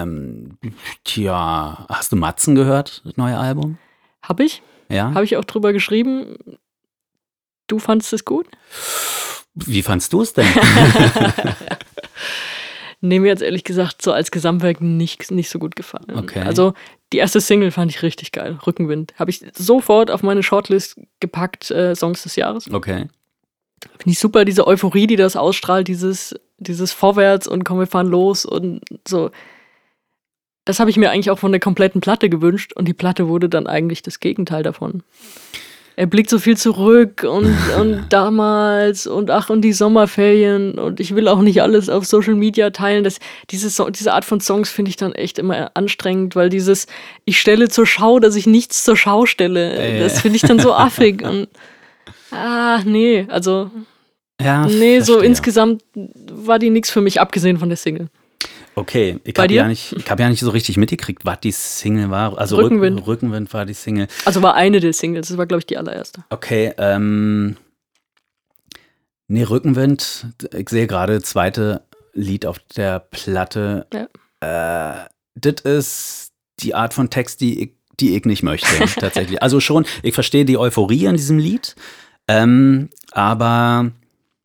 Hast du Matzen gehört, das neue Album? Hab ich. Ja? Habe ich auch drüber geschrieben. Du fandest es gut? Wie fandst du es denn? Nee, mir jetzt ehrlich gesagt so als Gesamtwerk nicht so gut gefallen. Okay. Also die erste Single fand ich richtig geil, Rückenwind. Habe ich sofort auf meine Shortlist gepackt, Songs des Jahres. Okay. Finde ich super, diese Euphorie, die das ausstrahlt, dieses Vorwärts und komm, wir fahren los und so. Das habe ich mir eigentlich auch von der kompletten Platte gewünscht und die Platte wurde dann eigentlich das Gegenteil davon. Er blickt so viel zurück und damals und die Sommerferien und ich will auch nicht alles auf Social Media teilen. Diese Art von Songs finde ich dann echt immer anstrengend, weil ich stelle zur Schau, dass ich nichts zur Schau stelle. Das finde ich dann so affig und nee, also ja, so insgesamt war die nix für mich, abgesehen von der Single. Okay, ich Bei habe dir? hab ja nicht so richtig mitgekriegt, was die Single war. Also Rückenwind. Rückenwind war die Single. Also war eine der Singles, das war, glaube ich, die allererste. Okay, nee, Rückenwind, ich sehe gerade, zweite Lied auf der Platte. Ja. Das ist die Art von Text, die ich nicht möchte, tatsächlich. Also schon, ich verstehe die Euphorie in diesem Lied, aber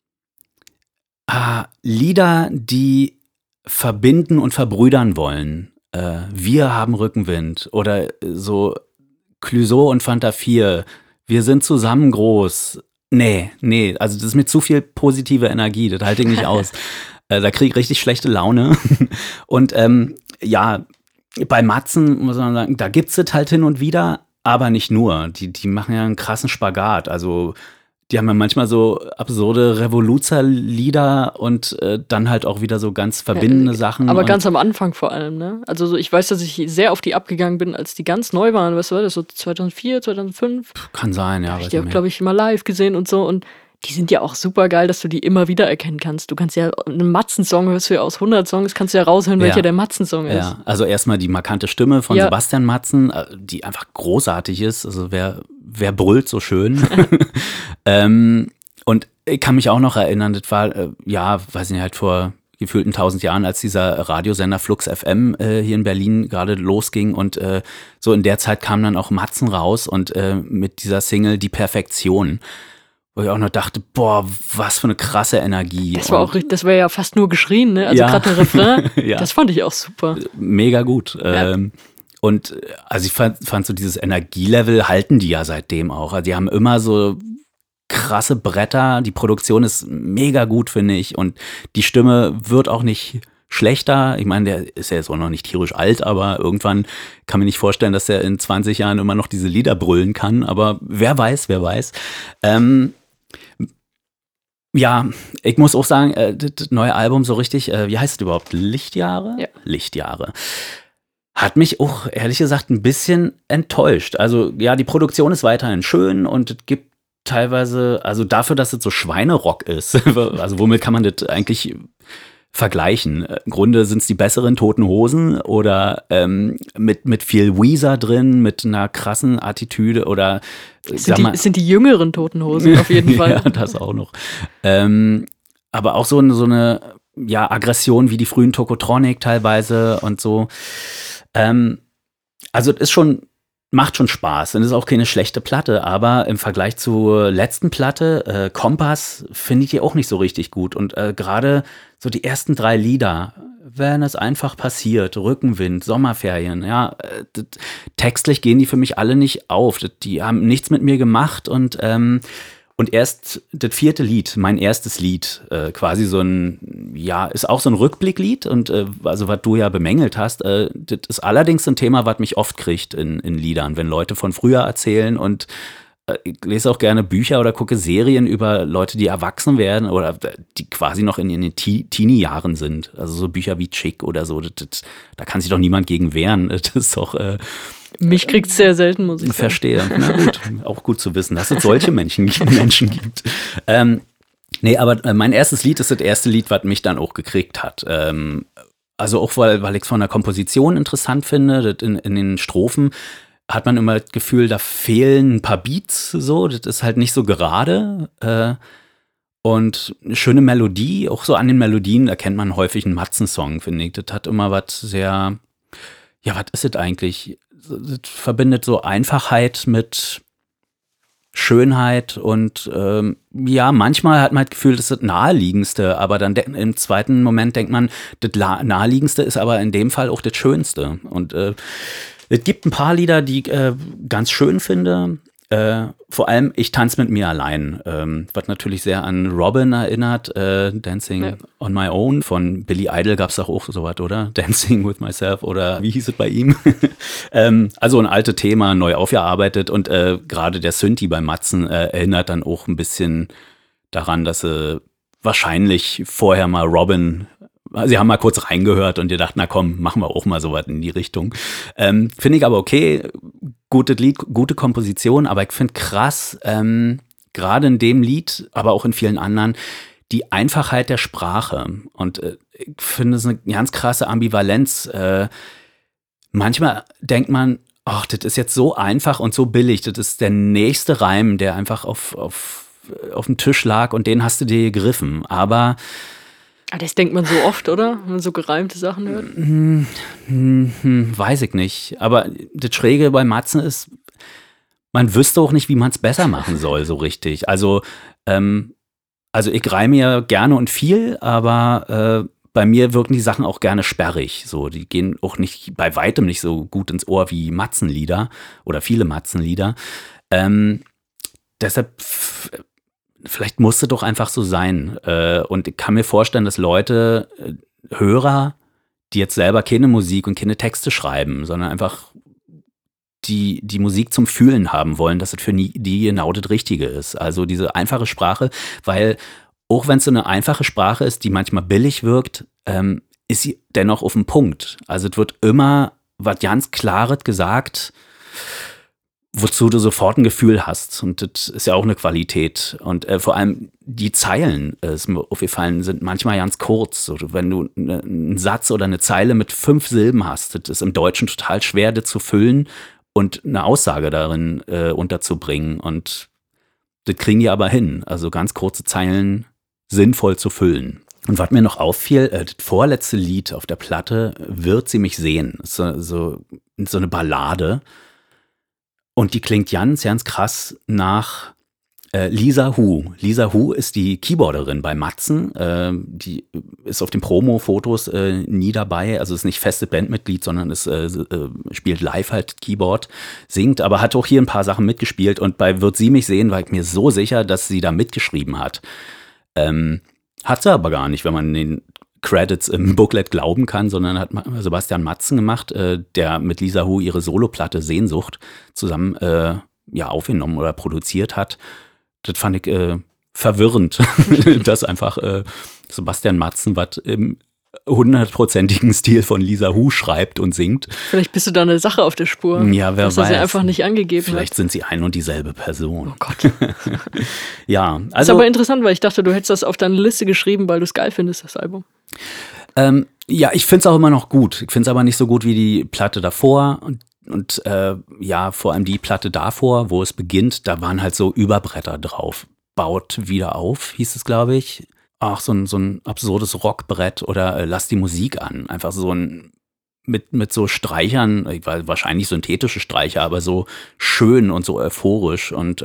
Lieder, die verbinden und verbrüdern wollen. Wir haben Rückenwind oder so Clouseau und Fanta 4. Wir sind zusammen groß. Nee, also das ist mir zu viel positive Energie, das halte ich nicht aus. Da kriege ich richtig schlechte Laune. Und ja, bei Matzen muss man sagen, da gibt's es halt hin und wieder, aber nicht nur. Die machen ja einen krassen Spagat. Also die haben ja manchmal so absurde Revoluzer-Lieder und dann halt auch wieder so ganz verbindende Sachen. Aber und ganz am Anfang vor allem, ne? Also so, ich weiß, dass ich sehr auf die abgegangen bin, als die ganz neu waren. Was war das, so 2004, 2005? kann sein, ja. Hab ich die auch, glaube ich, mal live gesehen und so. Und die sind ja auch super geil, dass du die immer wieder erkennen kannst. Du kannst ja einen Matzen-Song, hörst du ja aus 100 Songs, kannst du ja raushören, welcher der Matzen-Song ist. Ja, also erstmal die markante Stimme von Sebastian Matzen, die einfach großartig ist. Also wer brüllt so schön? Und ich kann mich auch noch erinnern, das war, weiß nicht, halt vor gefühlten 1000 Jahren, als dieser Radiosender Flux FM hier in Berlin gerade losging und so in der Zeit kam dann auch Matzen raus und mit dieser Single Die Perfektion. Wo ich auch noch dachte, boah, was für eine krasse Energie. Das war ja fast nur geschrien, ne? Also gerade der Refrain, das fand ich auch super. Mega gut. Ja. Und also ich fand so dieses Energielevel halten die ja seitdem auch. Also die haben immer so krasse Bretter, die Produktion ist mega gut, finde ich. Und die Stimme wird auch nicht schlechter. Ich meine, der ist ja jetzt auch noch nicht tierisch alt, aber irgendwann kann man nicht vorstellen, dass er in 20 Jahren immer noch diese Lieder brüllen kann. Aber wer weiß. Ja, ich muss auch sagen, das neue Album so richtig, wie heißt es überhaupt? Lichtjahre? Ja. Lichtjahre. Hat mich auch, ehrlich gesagt, ein bisschen enttäuscht. Also ja, die Produktion ist weiterhin schön und es gibt teilweise, also dafür, dass es so Schweinerock ist, also womit kann man das eigentlich vergleichen? Im Grunde sind es die besseren Toten Hosen oder mit viel Weezer drin, mit einer krassen Attitüde oder sind die jüngeren Toten Hosen auf jeden Fall. Ja, das auch noch. Aber auch so eine Aggression wie die frühen Tokotronic teilweise und so. Also es ist macht schon Spaß und ist auch keine schlechte Platte, aber im Vergleich zur letzten Platte, Kompass, finde ich die auch nicht so richtig gut. Und gerade so die ersten 3 Lieder, wenn es einfach passiert, Rückenwind, Sommerferien, textlich gehen die für mich alle nicht auf. Die haben nichts mit mir gemacht und erst das 4. Lied, mein erstes Lied, quasi so ein, ist auch so ein Rückblicklied und also was du ja bemängelt hast, das ist allerdings ein Thema, was mich oft kriegt in Liedern, wenn Leute von früher erzählen und ich lese auch gerne Bücher oder gucke Serien über Leute, die erwachsen werden oder die quasi noch in ihren Teenie-Jahren sind. Also so Bücher wie Chick oder so, da kann sich doch niemand gegen wehren. Das ist doch mich kriegt's sehr selten, muss ich sagen. Verstehe. Na gut, auch gut zu wissen, dass es solche Menschen gibt. Nee, aber mein erstes Lied ist das erste Lied, was mich dann auch gekriegt hat. Also auch, weil ich es von der Komposition interessant finde, in den Strophen hat man immer das Gefühl, da fehlen ein paar Beats, so, das ist halt nicht so gerade. Und eine schöne Melodie, auch so an den Melodien erkennt man häufig einen Matzen-Song, finde ich. Das hat immer was sehr, was ist das eigentlich? Das verbindet so Einfachheit mit Schönheit und manchmal hat man das Gefühl, das ist das Naheliegendste, aber dann im zweiten Moment denkt man, das Naheliegendste ist aber in dem Fall auch das Schönste. Und es gibt ein paar Lieder, die ich ganz schön finde. Vor allem Ich tanz mit mir allein, was natürlich sehr an Robin erinnert, Dancing on My Own. Von Billy Idol gab es auch sowas, oder? Dancing with Myself oder wie hieß es bei ihm? Also ein altes Thema, neu aufgearbeitet und gerade der Synthi bei Matzen erinnert dann auch ein bisschen daran, dass sie wahrscheinlich vorher mal Robin, sie haben mal kurz reingehört und ihr dacht, na komm, machen wir auch mal sowas in die Richtung. Finde ich aber okay, gutes Lied, gute Komposition, aber ich finde krass, gerade in dem Lied, aber auch in vielen anderen, die Einfachheit der Sprache. Und ich finde es eine ganz krasse Ambivalenz. Manchmal denkt man, ach, das ist jetzt so einfach und so billig. Das ist der nächste Reim, der einfach auf dem Tisch lag und den hast du dir gegriffen. Aber Das denkt man so oft, oder? Wenn man so gereimte Sachen hört. weiß ich nicht. Aber das Schräge bei Matzen ist, man wüsste auch nicht, wie man es besser machen soll, so richtig. Also ich reime ja gerne und viel, aber bei mir wirken die Sachen auch gerne sperrig. So, die gehen auch nicht bei weitem nicht so gut ins Ohr wie Matzenlieder oder viele Matzenlieder. Deshalb vielleicht musste doch einfach so sein. Und ich kann mir vorstellen, dass Leute, Hörer, die jetzt selber keine Musik und keine Texte schreiben, sondern einfach die Musik zum Fühlen haben wollen, dass es für die genau das Richtige ist. Also diese einfache Sprache, weil auch wenn es so eine einfache Sprache ist, die manchmal billig wirkt, ist sie dennoch auf den Punkt. Also es wird immer was ganz Klares gesagt, wozu du sofort ein Gefühl hast. Und das ist ja auch eine Qualität. Und vor allem die Zeilen, ist mir aufgefallen, sind manchmal ganz kurz. So, wenn du einen Satz oder eine Zeile mit 5 Silben hast, das ist im Deutschen total schwer, das zu füllen und eine Aussage darin unterzubringen. Und das kriegen die aber hin. Also ganz kurze Zeilen sinnvoll zu füllen. Und was mir noch auffiel, das vorletzte Lied auf der Platte, Wird sie mich sehen, ist so eine Ballade. Und die klingt ganz, ganz krass nach Lisa Hu. Lisa Hu ist die Keyboarderin bei Matzen. Die ist auf den Promo-Fotos nie dabei. Also ist nicht festes Bandmitglied, sondern ist, spielt live halt Keyboard, singt, aber hat auch hier ein paar Sachen mitgespielt. Und bei Wird sie mich sehen, war ich mir so sicher, dass sie da mitgeschrieben hat. Hat sie aber gar nicht, wenn man den Credits im Booklet glauben kann, sondern hat Sebastian Matzen gemacht, der mit Lisa Hu ihre Soloplatte Sehnsucht zusammen aufgenommen oder produziert hat. Das fand ich verwirrend, dass einfach Sebastian Matzen was im 100%igen Stil von Lisa Hu schreibt und singt. Vielleicht bist du da eine Sache auf der Spur. Ja, wer weiß. Dass er sie einfach nicht angegeben Vielleicht hat. sind sie ein und dieselbe Person. Oh Gott. Ja, Ist also aber interessant, weil ich dachte, du hättest das auf deine Liste geschrieben, weil du es geil findest, das Album. ja, ich finde es auch immer noch gut. Ich finde es aber nicht so gut wie die Platte davor. Und vor allem die Platte davor, wo es beginnt, da waren halt so Überbretter drauf. Baut wieder auf, hieß es, glaube ich. Ach, so ein absurdes Rockbrett oder Lass die Musik an. Einfach so ein mit so Streichern, wahrscheinlich synthetische Streicher, aber so schön und so euphorisch. Und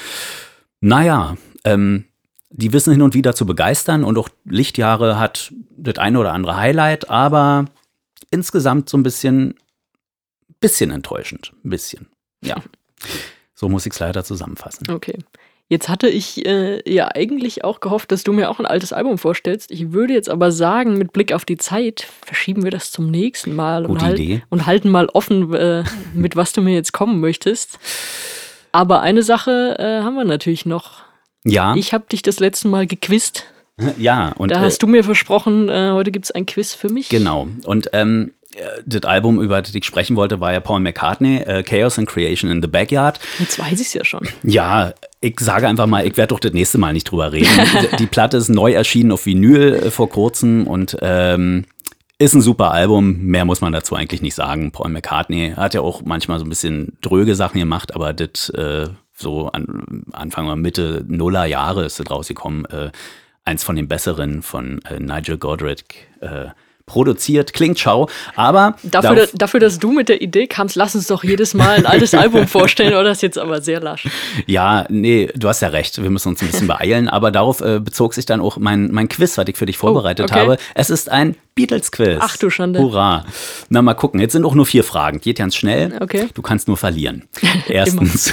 die wissen hin und wieder zu begeistern und auch Lichtjahre hat das eine oder andere Highlight, aber insgesamt so ein bisschen enttäuschend. Ein bisschen, ja. So muss ich es leider zusammenfassen. Okay. Jetzt hatte ich ja eigentlich auch gehofft, dass du mir auch ein altes Album vorstellst. Ich würde jetzt aber sagen, mit Blick auf die Zeit, verschieben wir das zum nächsten Mal und halten mal offen, mit was du mir jetzt kommen möchtest. Aber eine Sache haben wir natürlich noch. Ja. Ich habe dich das letzte Mal gequizt. Ja. Und da hast du mir versprochen, heute gibt es ein Quiz für mich. Genau. Und das Album, über das ich sprechen wollte, war ja Paul McCartney, Chaos and Creation in the Backyard. Jetzt weiß ich es ja schon. Ja, ich sage einfach mal, ich werde doch das nächste Mal nicht drüber reden. Die Platte ist neu erschienen auf Vinyl vor kurzem und ist ein super Album. Mehr muss man dazu eigentlich nicht sagen. Paul McCartney hat ja auch manchmal so ein bisschen dröge Sachen gemacht, aber das so Anfang oder Mitte Nuller Jahre ist das rausgekommen. Eins von den besseren von Nigel Godrich produziert, klingt schau, aber dafür, dass du mit der Idee kamst, lass uns doch jedes Mal ein altes Album vorstellen, oder ist jetzt aber sehr lasch. Ja, nee, du hast ja recht, wir müssen uns ein bisschen beeilen, aber darauf bezog sich dann auch mein Quiz, was ich für dich vorbereitet habe. Es ist ein Beatles-Quiz. Ach du Schande. Hurra. Na, mal gucken, jetzt sind auch nur 4 Fragen, geht ganz schnell. Okay. Du kannst nur verlieren. Erstens,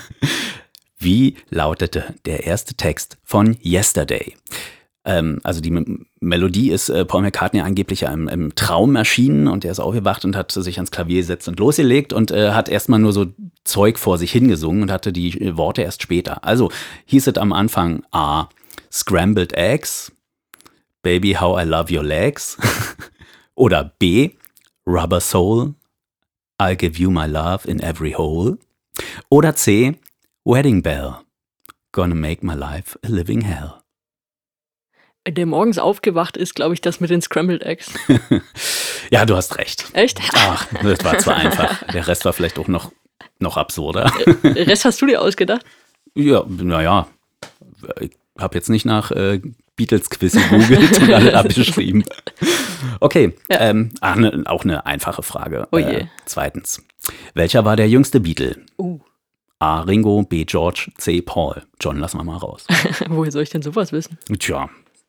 wie lautete der erste Text von Yesterday? Also die Melodie ist Paul McCartney angeblich im Traum erschienen und er ist aufgewacht und hat sich ans Klavier gesetzt und losgelegt und hat erstmal nur so Zeug vor sich hingesungen und hatte die Worte erst später. Also hieß es am Anfang A, Scrambled Eggs, Baby How I Love Your Legs oder B, Rubber Soul, I'll Give You My Love in Every Hole oder C, Wedding Bell, Gonna Make My Life a Living Hell. Der morgens aufgewacht ist, glaube ich, das mit den Scrambled Eggs. Ja, du hast recht. Echt? Ach, das war zu einfach. Der Rest war vielleicht auch noch absurder. Den Rest hast du dir ausgedacht? Ja, naja. Ich habe jetzt nicht nach Beatles-Quiz gegoogelt und alle abgeschrieben. Okay, Ja. auch eine einfache Frage. Oh je. Zweitens. Welcher war der jüngste Beatle? A. Ringo, B. George, C. Paul. John, lassen wir mal raus. Woher soll ich denn sowas wissen? Tja,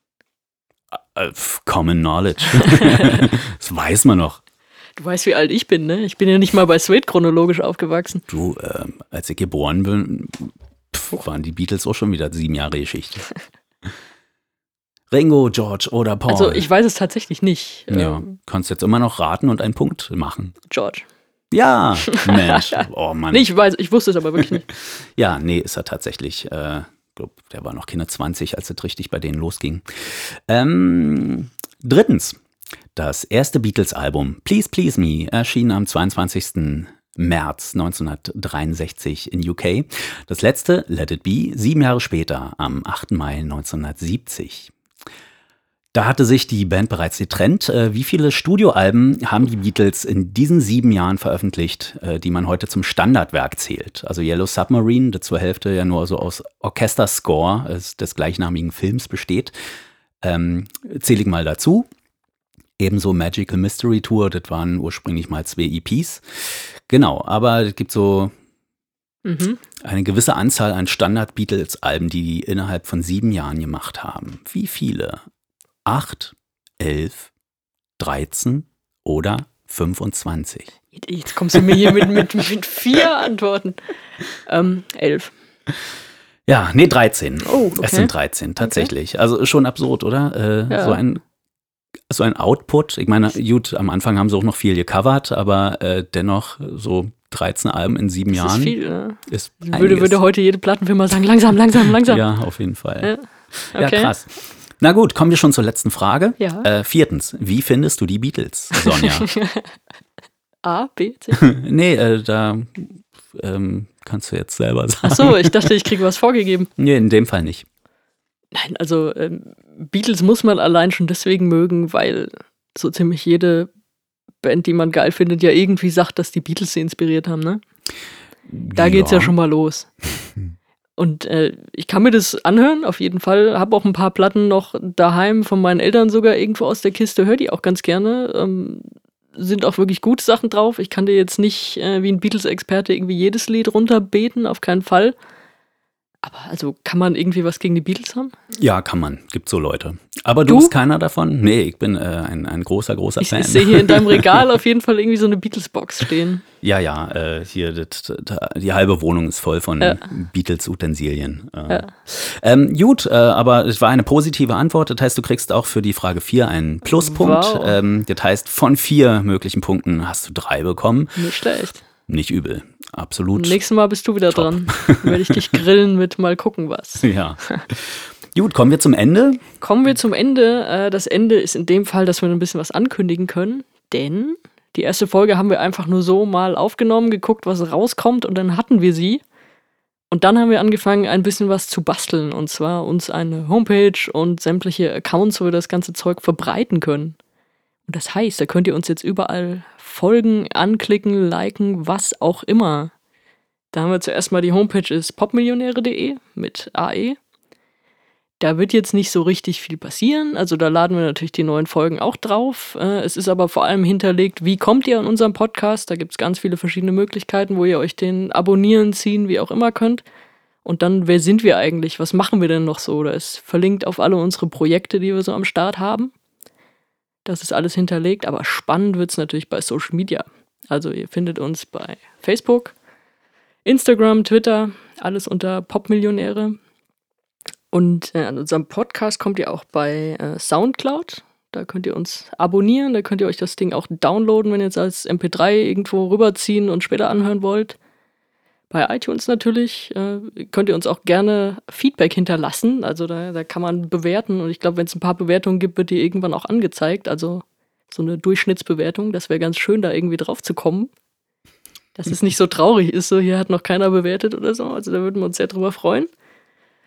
Common Knowledge. Das weiß man noch. Du weißt, wie alt ich bin, ne? Ich bin ja nicht mal bei Suede chronologisch aufgewachsen. Du, als ich geboren bin, waren die Beatles auch schon wieder 7 Jahre Geschichte. Ringo, George oder Paul? Also ich weiß es tatsächlich nicht. Ja, kannst jetzt immer noch raten und einen Punkt machen. George. Ja, Mensch. Oh Mann. Nee, ich wusste es aber wirklich nicht. Ja, nee, ist er tatsächlich. Glaub, der war noch keine 20, als es richtig bei denen losging. Drittens. Das erste Beatles-Album Please Please Me erschien am 22. März 1963 in UK. Das letzte, Let It Be, 7 Jahre später, am 8. Mai 1970. Da hatte sich die Band bereits getrennt. Wie viele Studioalben haben die Beatles in diesen 7 Jahren veröffentlicht, die man heute zum Standardwerk zählt? Also Yellow Submarine, das zur Hälfte ja nur so aus Orchesterscore des gleichnamigen Films besteht, zähle ich mal dazu. Ebenso Magical Mystery Tour, das waren ursprünglich mal 2 EPs. Genau, aber es gibt so eine gewisse Anzahl an Standard-Beatles-Alben, die innerhalb von 7 Jahren gemacht haben. Wie viele? 8, 11, 13 oder 25? Jetzt kommst du mir hier mit 4 Antworten. 11. Ja, nee, 13. Oh, okay. Es sind 13, tatsächlich. Also schon absurd, oder? Ja. So ein Output. Ich meine, gut, am Anfang haben sie auch noch viel gecovert, aber dennoch so 13 Alben in 7 Jahren. Das ist viel, ne? Ist Würde heute jede Plattenfirma sagen, langsam. Ja, auf jeden Fall. Ja, okay. Ja, krass. Na gut, kommen wir schon zur letzten Frage. Ja. 4. Wie findest du die Beatles, Sonja? A, B, C? Nee, da kannst du jetzt selber sagen. Ach so, ich dachte, ich kriege was vorgegeben. Nee, in dem Fall nicht. Nein, also Beatles muss man allein schon deswegen mögen, weil so ziemlich jede Band, die man geil findet, ja irgendwie sagt, dass die Beatles sie inspiriert haben, ne? Da geht's ja schon mal los. Und ich kann mir das anhören, auf jeden Fall. Habe auch ein paar Platten noch daheim von meinen Eltern sogar irgendwo aus der Kiste, höre die auch ganz gerne. Sind auch wirklich gute Sachen drauf. Ich kann dir jetzt nicht wie ein Beatles-Experte irgendwie jedes Lied runterbeten, auf keinen Fall. Aber also kann man irgendwie was gegen die Beatles haben? Ja, kann man. Gibt so Leute. Aber du bist keiner davon? Nee, ich bin ein großer Fan. Ich sehe hier in deinem Regal auf jeden Fall irgendwie so eine Beatles-Box stehen. Ja, hier die halbe Wohnung ist voll von Beatles-Utensilien. Gut, aber es war eine positive Antwort. Das heißt, du kriegst auch für die Frage 4 einen Pluspunkt. Wow. Das heißt, von 4 möglichen Punkten hast du 3 bekommen. Nicht schlecht. Nicht übel. Absolut. Nächstes Mal bist du wieder dran. Werde ich dich grillen mit mal gucken was. Ja. Gut, kommen wir zum Ende. Kommen wir zum Ende. Das Ende ist in dem Fall, dass wir ein bisschen was ankündigen können, denn die erste Folge haben wir einfach nur so mal aufgenommen, geguckt, was rauskommt und dann hatten wir sie. Und dann haben wir angefangen, ein bisschen was zu basteln und zwar uns eine Homepage und sämtliche Accounts, wo wir das ganze Zeug verbreiten können. Und das heißt, da könnt ihr uns jetzt überall folgen, anklicken, liken, was auch immer. Da haben wir zuerst mal die Homepage ist popmillionäre.de mit AE. Da wird jetzt nicht so richtig viel passieren, also da laden wir natürlich die neuen Folgen auch drauf. Es ist aber vor allem hinterlegt, wie kommt ihr an unseren Podcast? Da gibt es ganz viele verschiedene Möglichkeiten, wo ihr euch den abonnieren, ziehen, wie auch immer könnt. Und dann, wer sind wir eigentlich? Was machen wir denn noch so? Da ist verlinkt auf alle unsere Projekte, die wir so am Start haben. Das ist alles hinterlegt, aber spannend wird es natürlich bei Social Media. Also ihr findet uns bei Facebook, Instagram, Twitter, alles unter Popmillionäre. Und an unserem Podcast kommt ihr auch bei Soundcloud. Da könnt ihr uns abonnieren, da könnt ihr euch das Ding auch downloaden, wenn ihr es als MP3 irgendwo rüberziehen und später anhören wollt. Bei iTunes natürlich könnt ihr uns auch gerne Feedback hinterlassen. Also da kann man bewerten. Und ich glaube, wenn es ein paar Bewertungen gibt, wird die irgendwann auch angezeigt. Also so eine Durchschnittsbewertung. Das wäre ganz schön, da irgendwie drauf zu kommen. Dass es nicht so traurig ist, so hier hat noch keiner bewertet oder so. Also da würden wir uns sehr drüber freuen.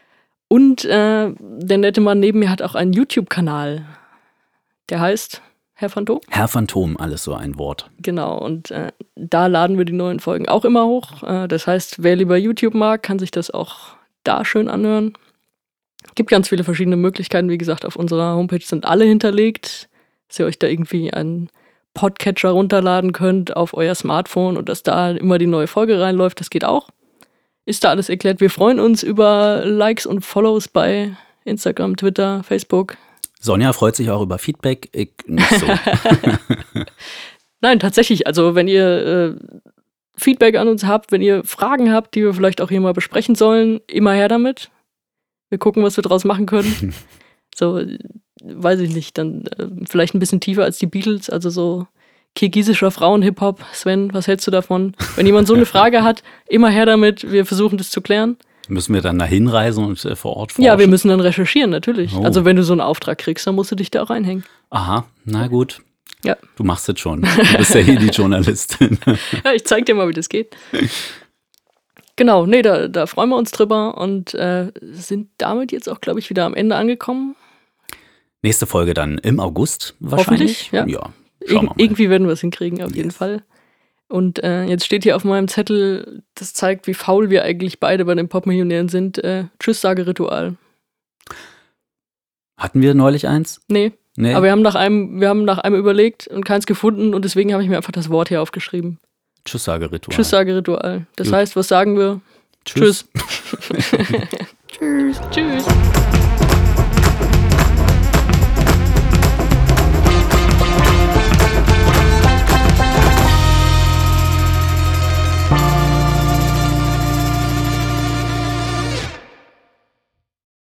Und der nette Mann neben mir hat auch einen YouTube-Kanal. Der heißt Herr Phantom? Herr Phantom, alles so ein Wort. Genau, und da laden wir die neuen Folgen auch immer hoch. Das heißt, wer lieber YouTube mag, kann sich das auch da schön anhören. Gibt ganz viele verschiedene Möglichkeiten. Wie gesagt, auf unserer Homepage sind alle hinterlegt, dass ihr euch da irgendwie einen Podcatcher runterladen könnt auf euer Smartphone und dass da immer die neue Folge reinläuft. Das geht auch. Ist da alles erklärt. Wir freuen uns über Likes und Follows bei Instagram, Twitter, Facebook. Sonja freut sich auch über Feedback, ich nicht so. Nein, tatsächlich. Also wenn ihr Feedback an uns habt, wenn ihr Fragen habt, die wir vielleicht auch hier mal besprechen sollen, immer her damit. Wir gucken, was wir draus machen können. So, weiß ich nicht, dann vielleicht ein bisschen tiefer als die Beatles, also so kirgisischer Frauen-Hip-Hop. Sven, was hältst du davon? Wenn jemand so eine Frage hat, immer her damit, wir versuchen das zu klären. Müssen wir dann da hinreisen und vor Ort forschen? Ja, wir müssen dann recherchieren, natürlich. Oh. Also wenn du so einen Auftrag kriegst, dann musst du dich da auch reinhängen. Aha, na gut. Ja. Du machst es schon. Du bist ja hier die Journalistin. Ja, ich zeig dir mal, wie das geht. Genau, nee, da freuen wir uns drüber und sind damit jetzt auch, glaube ich, wieder am Ende angekommen. Nächste Folge dann im August wahrscheinlich. Ja. Ja, schauen wir mal. Irgendwie werden wir es hinkriegen, auf jeden Fall. Und jetzt steht hier auf meinem Zettel, das zeigt, wie faul wir eigentlich beide bei den Popmillionären sind. Tschüss-Sage-Ritual. Hatten wir neulich eins? Nee. Aber wir haben nach einem überlegt und keins gefunden und deswegen habe ich mir einfach das Wort hier aufgeschrieben. Tschüss-Sage-Ritual. Tschüss-Sage-Ritual. Das heißt, was sagen wir? Tschüss. Tschüss. Tschüss.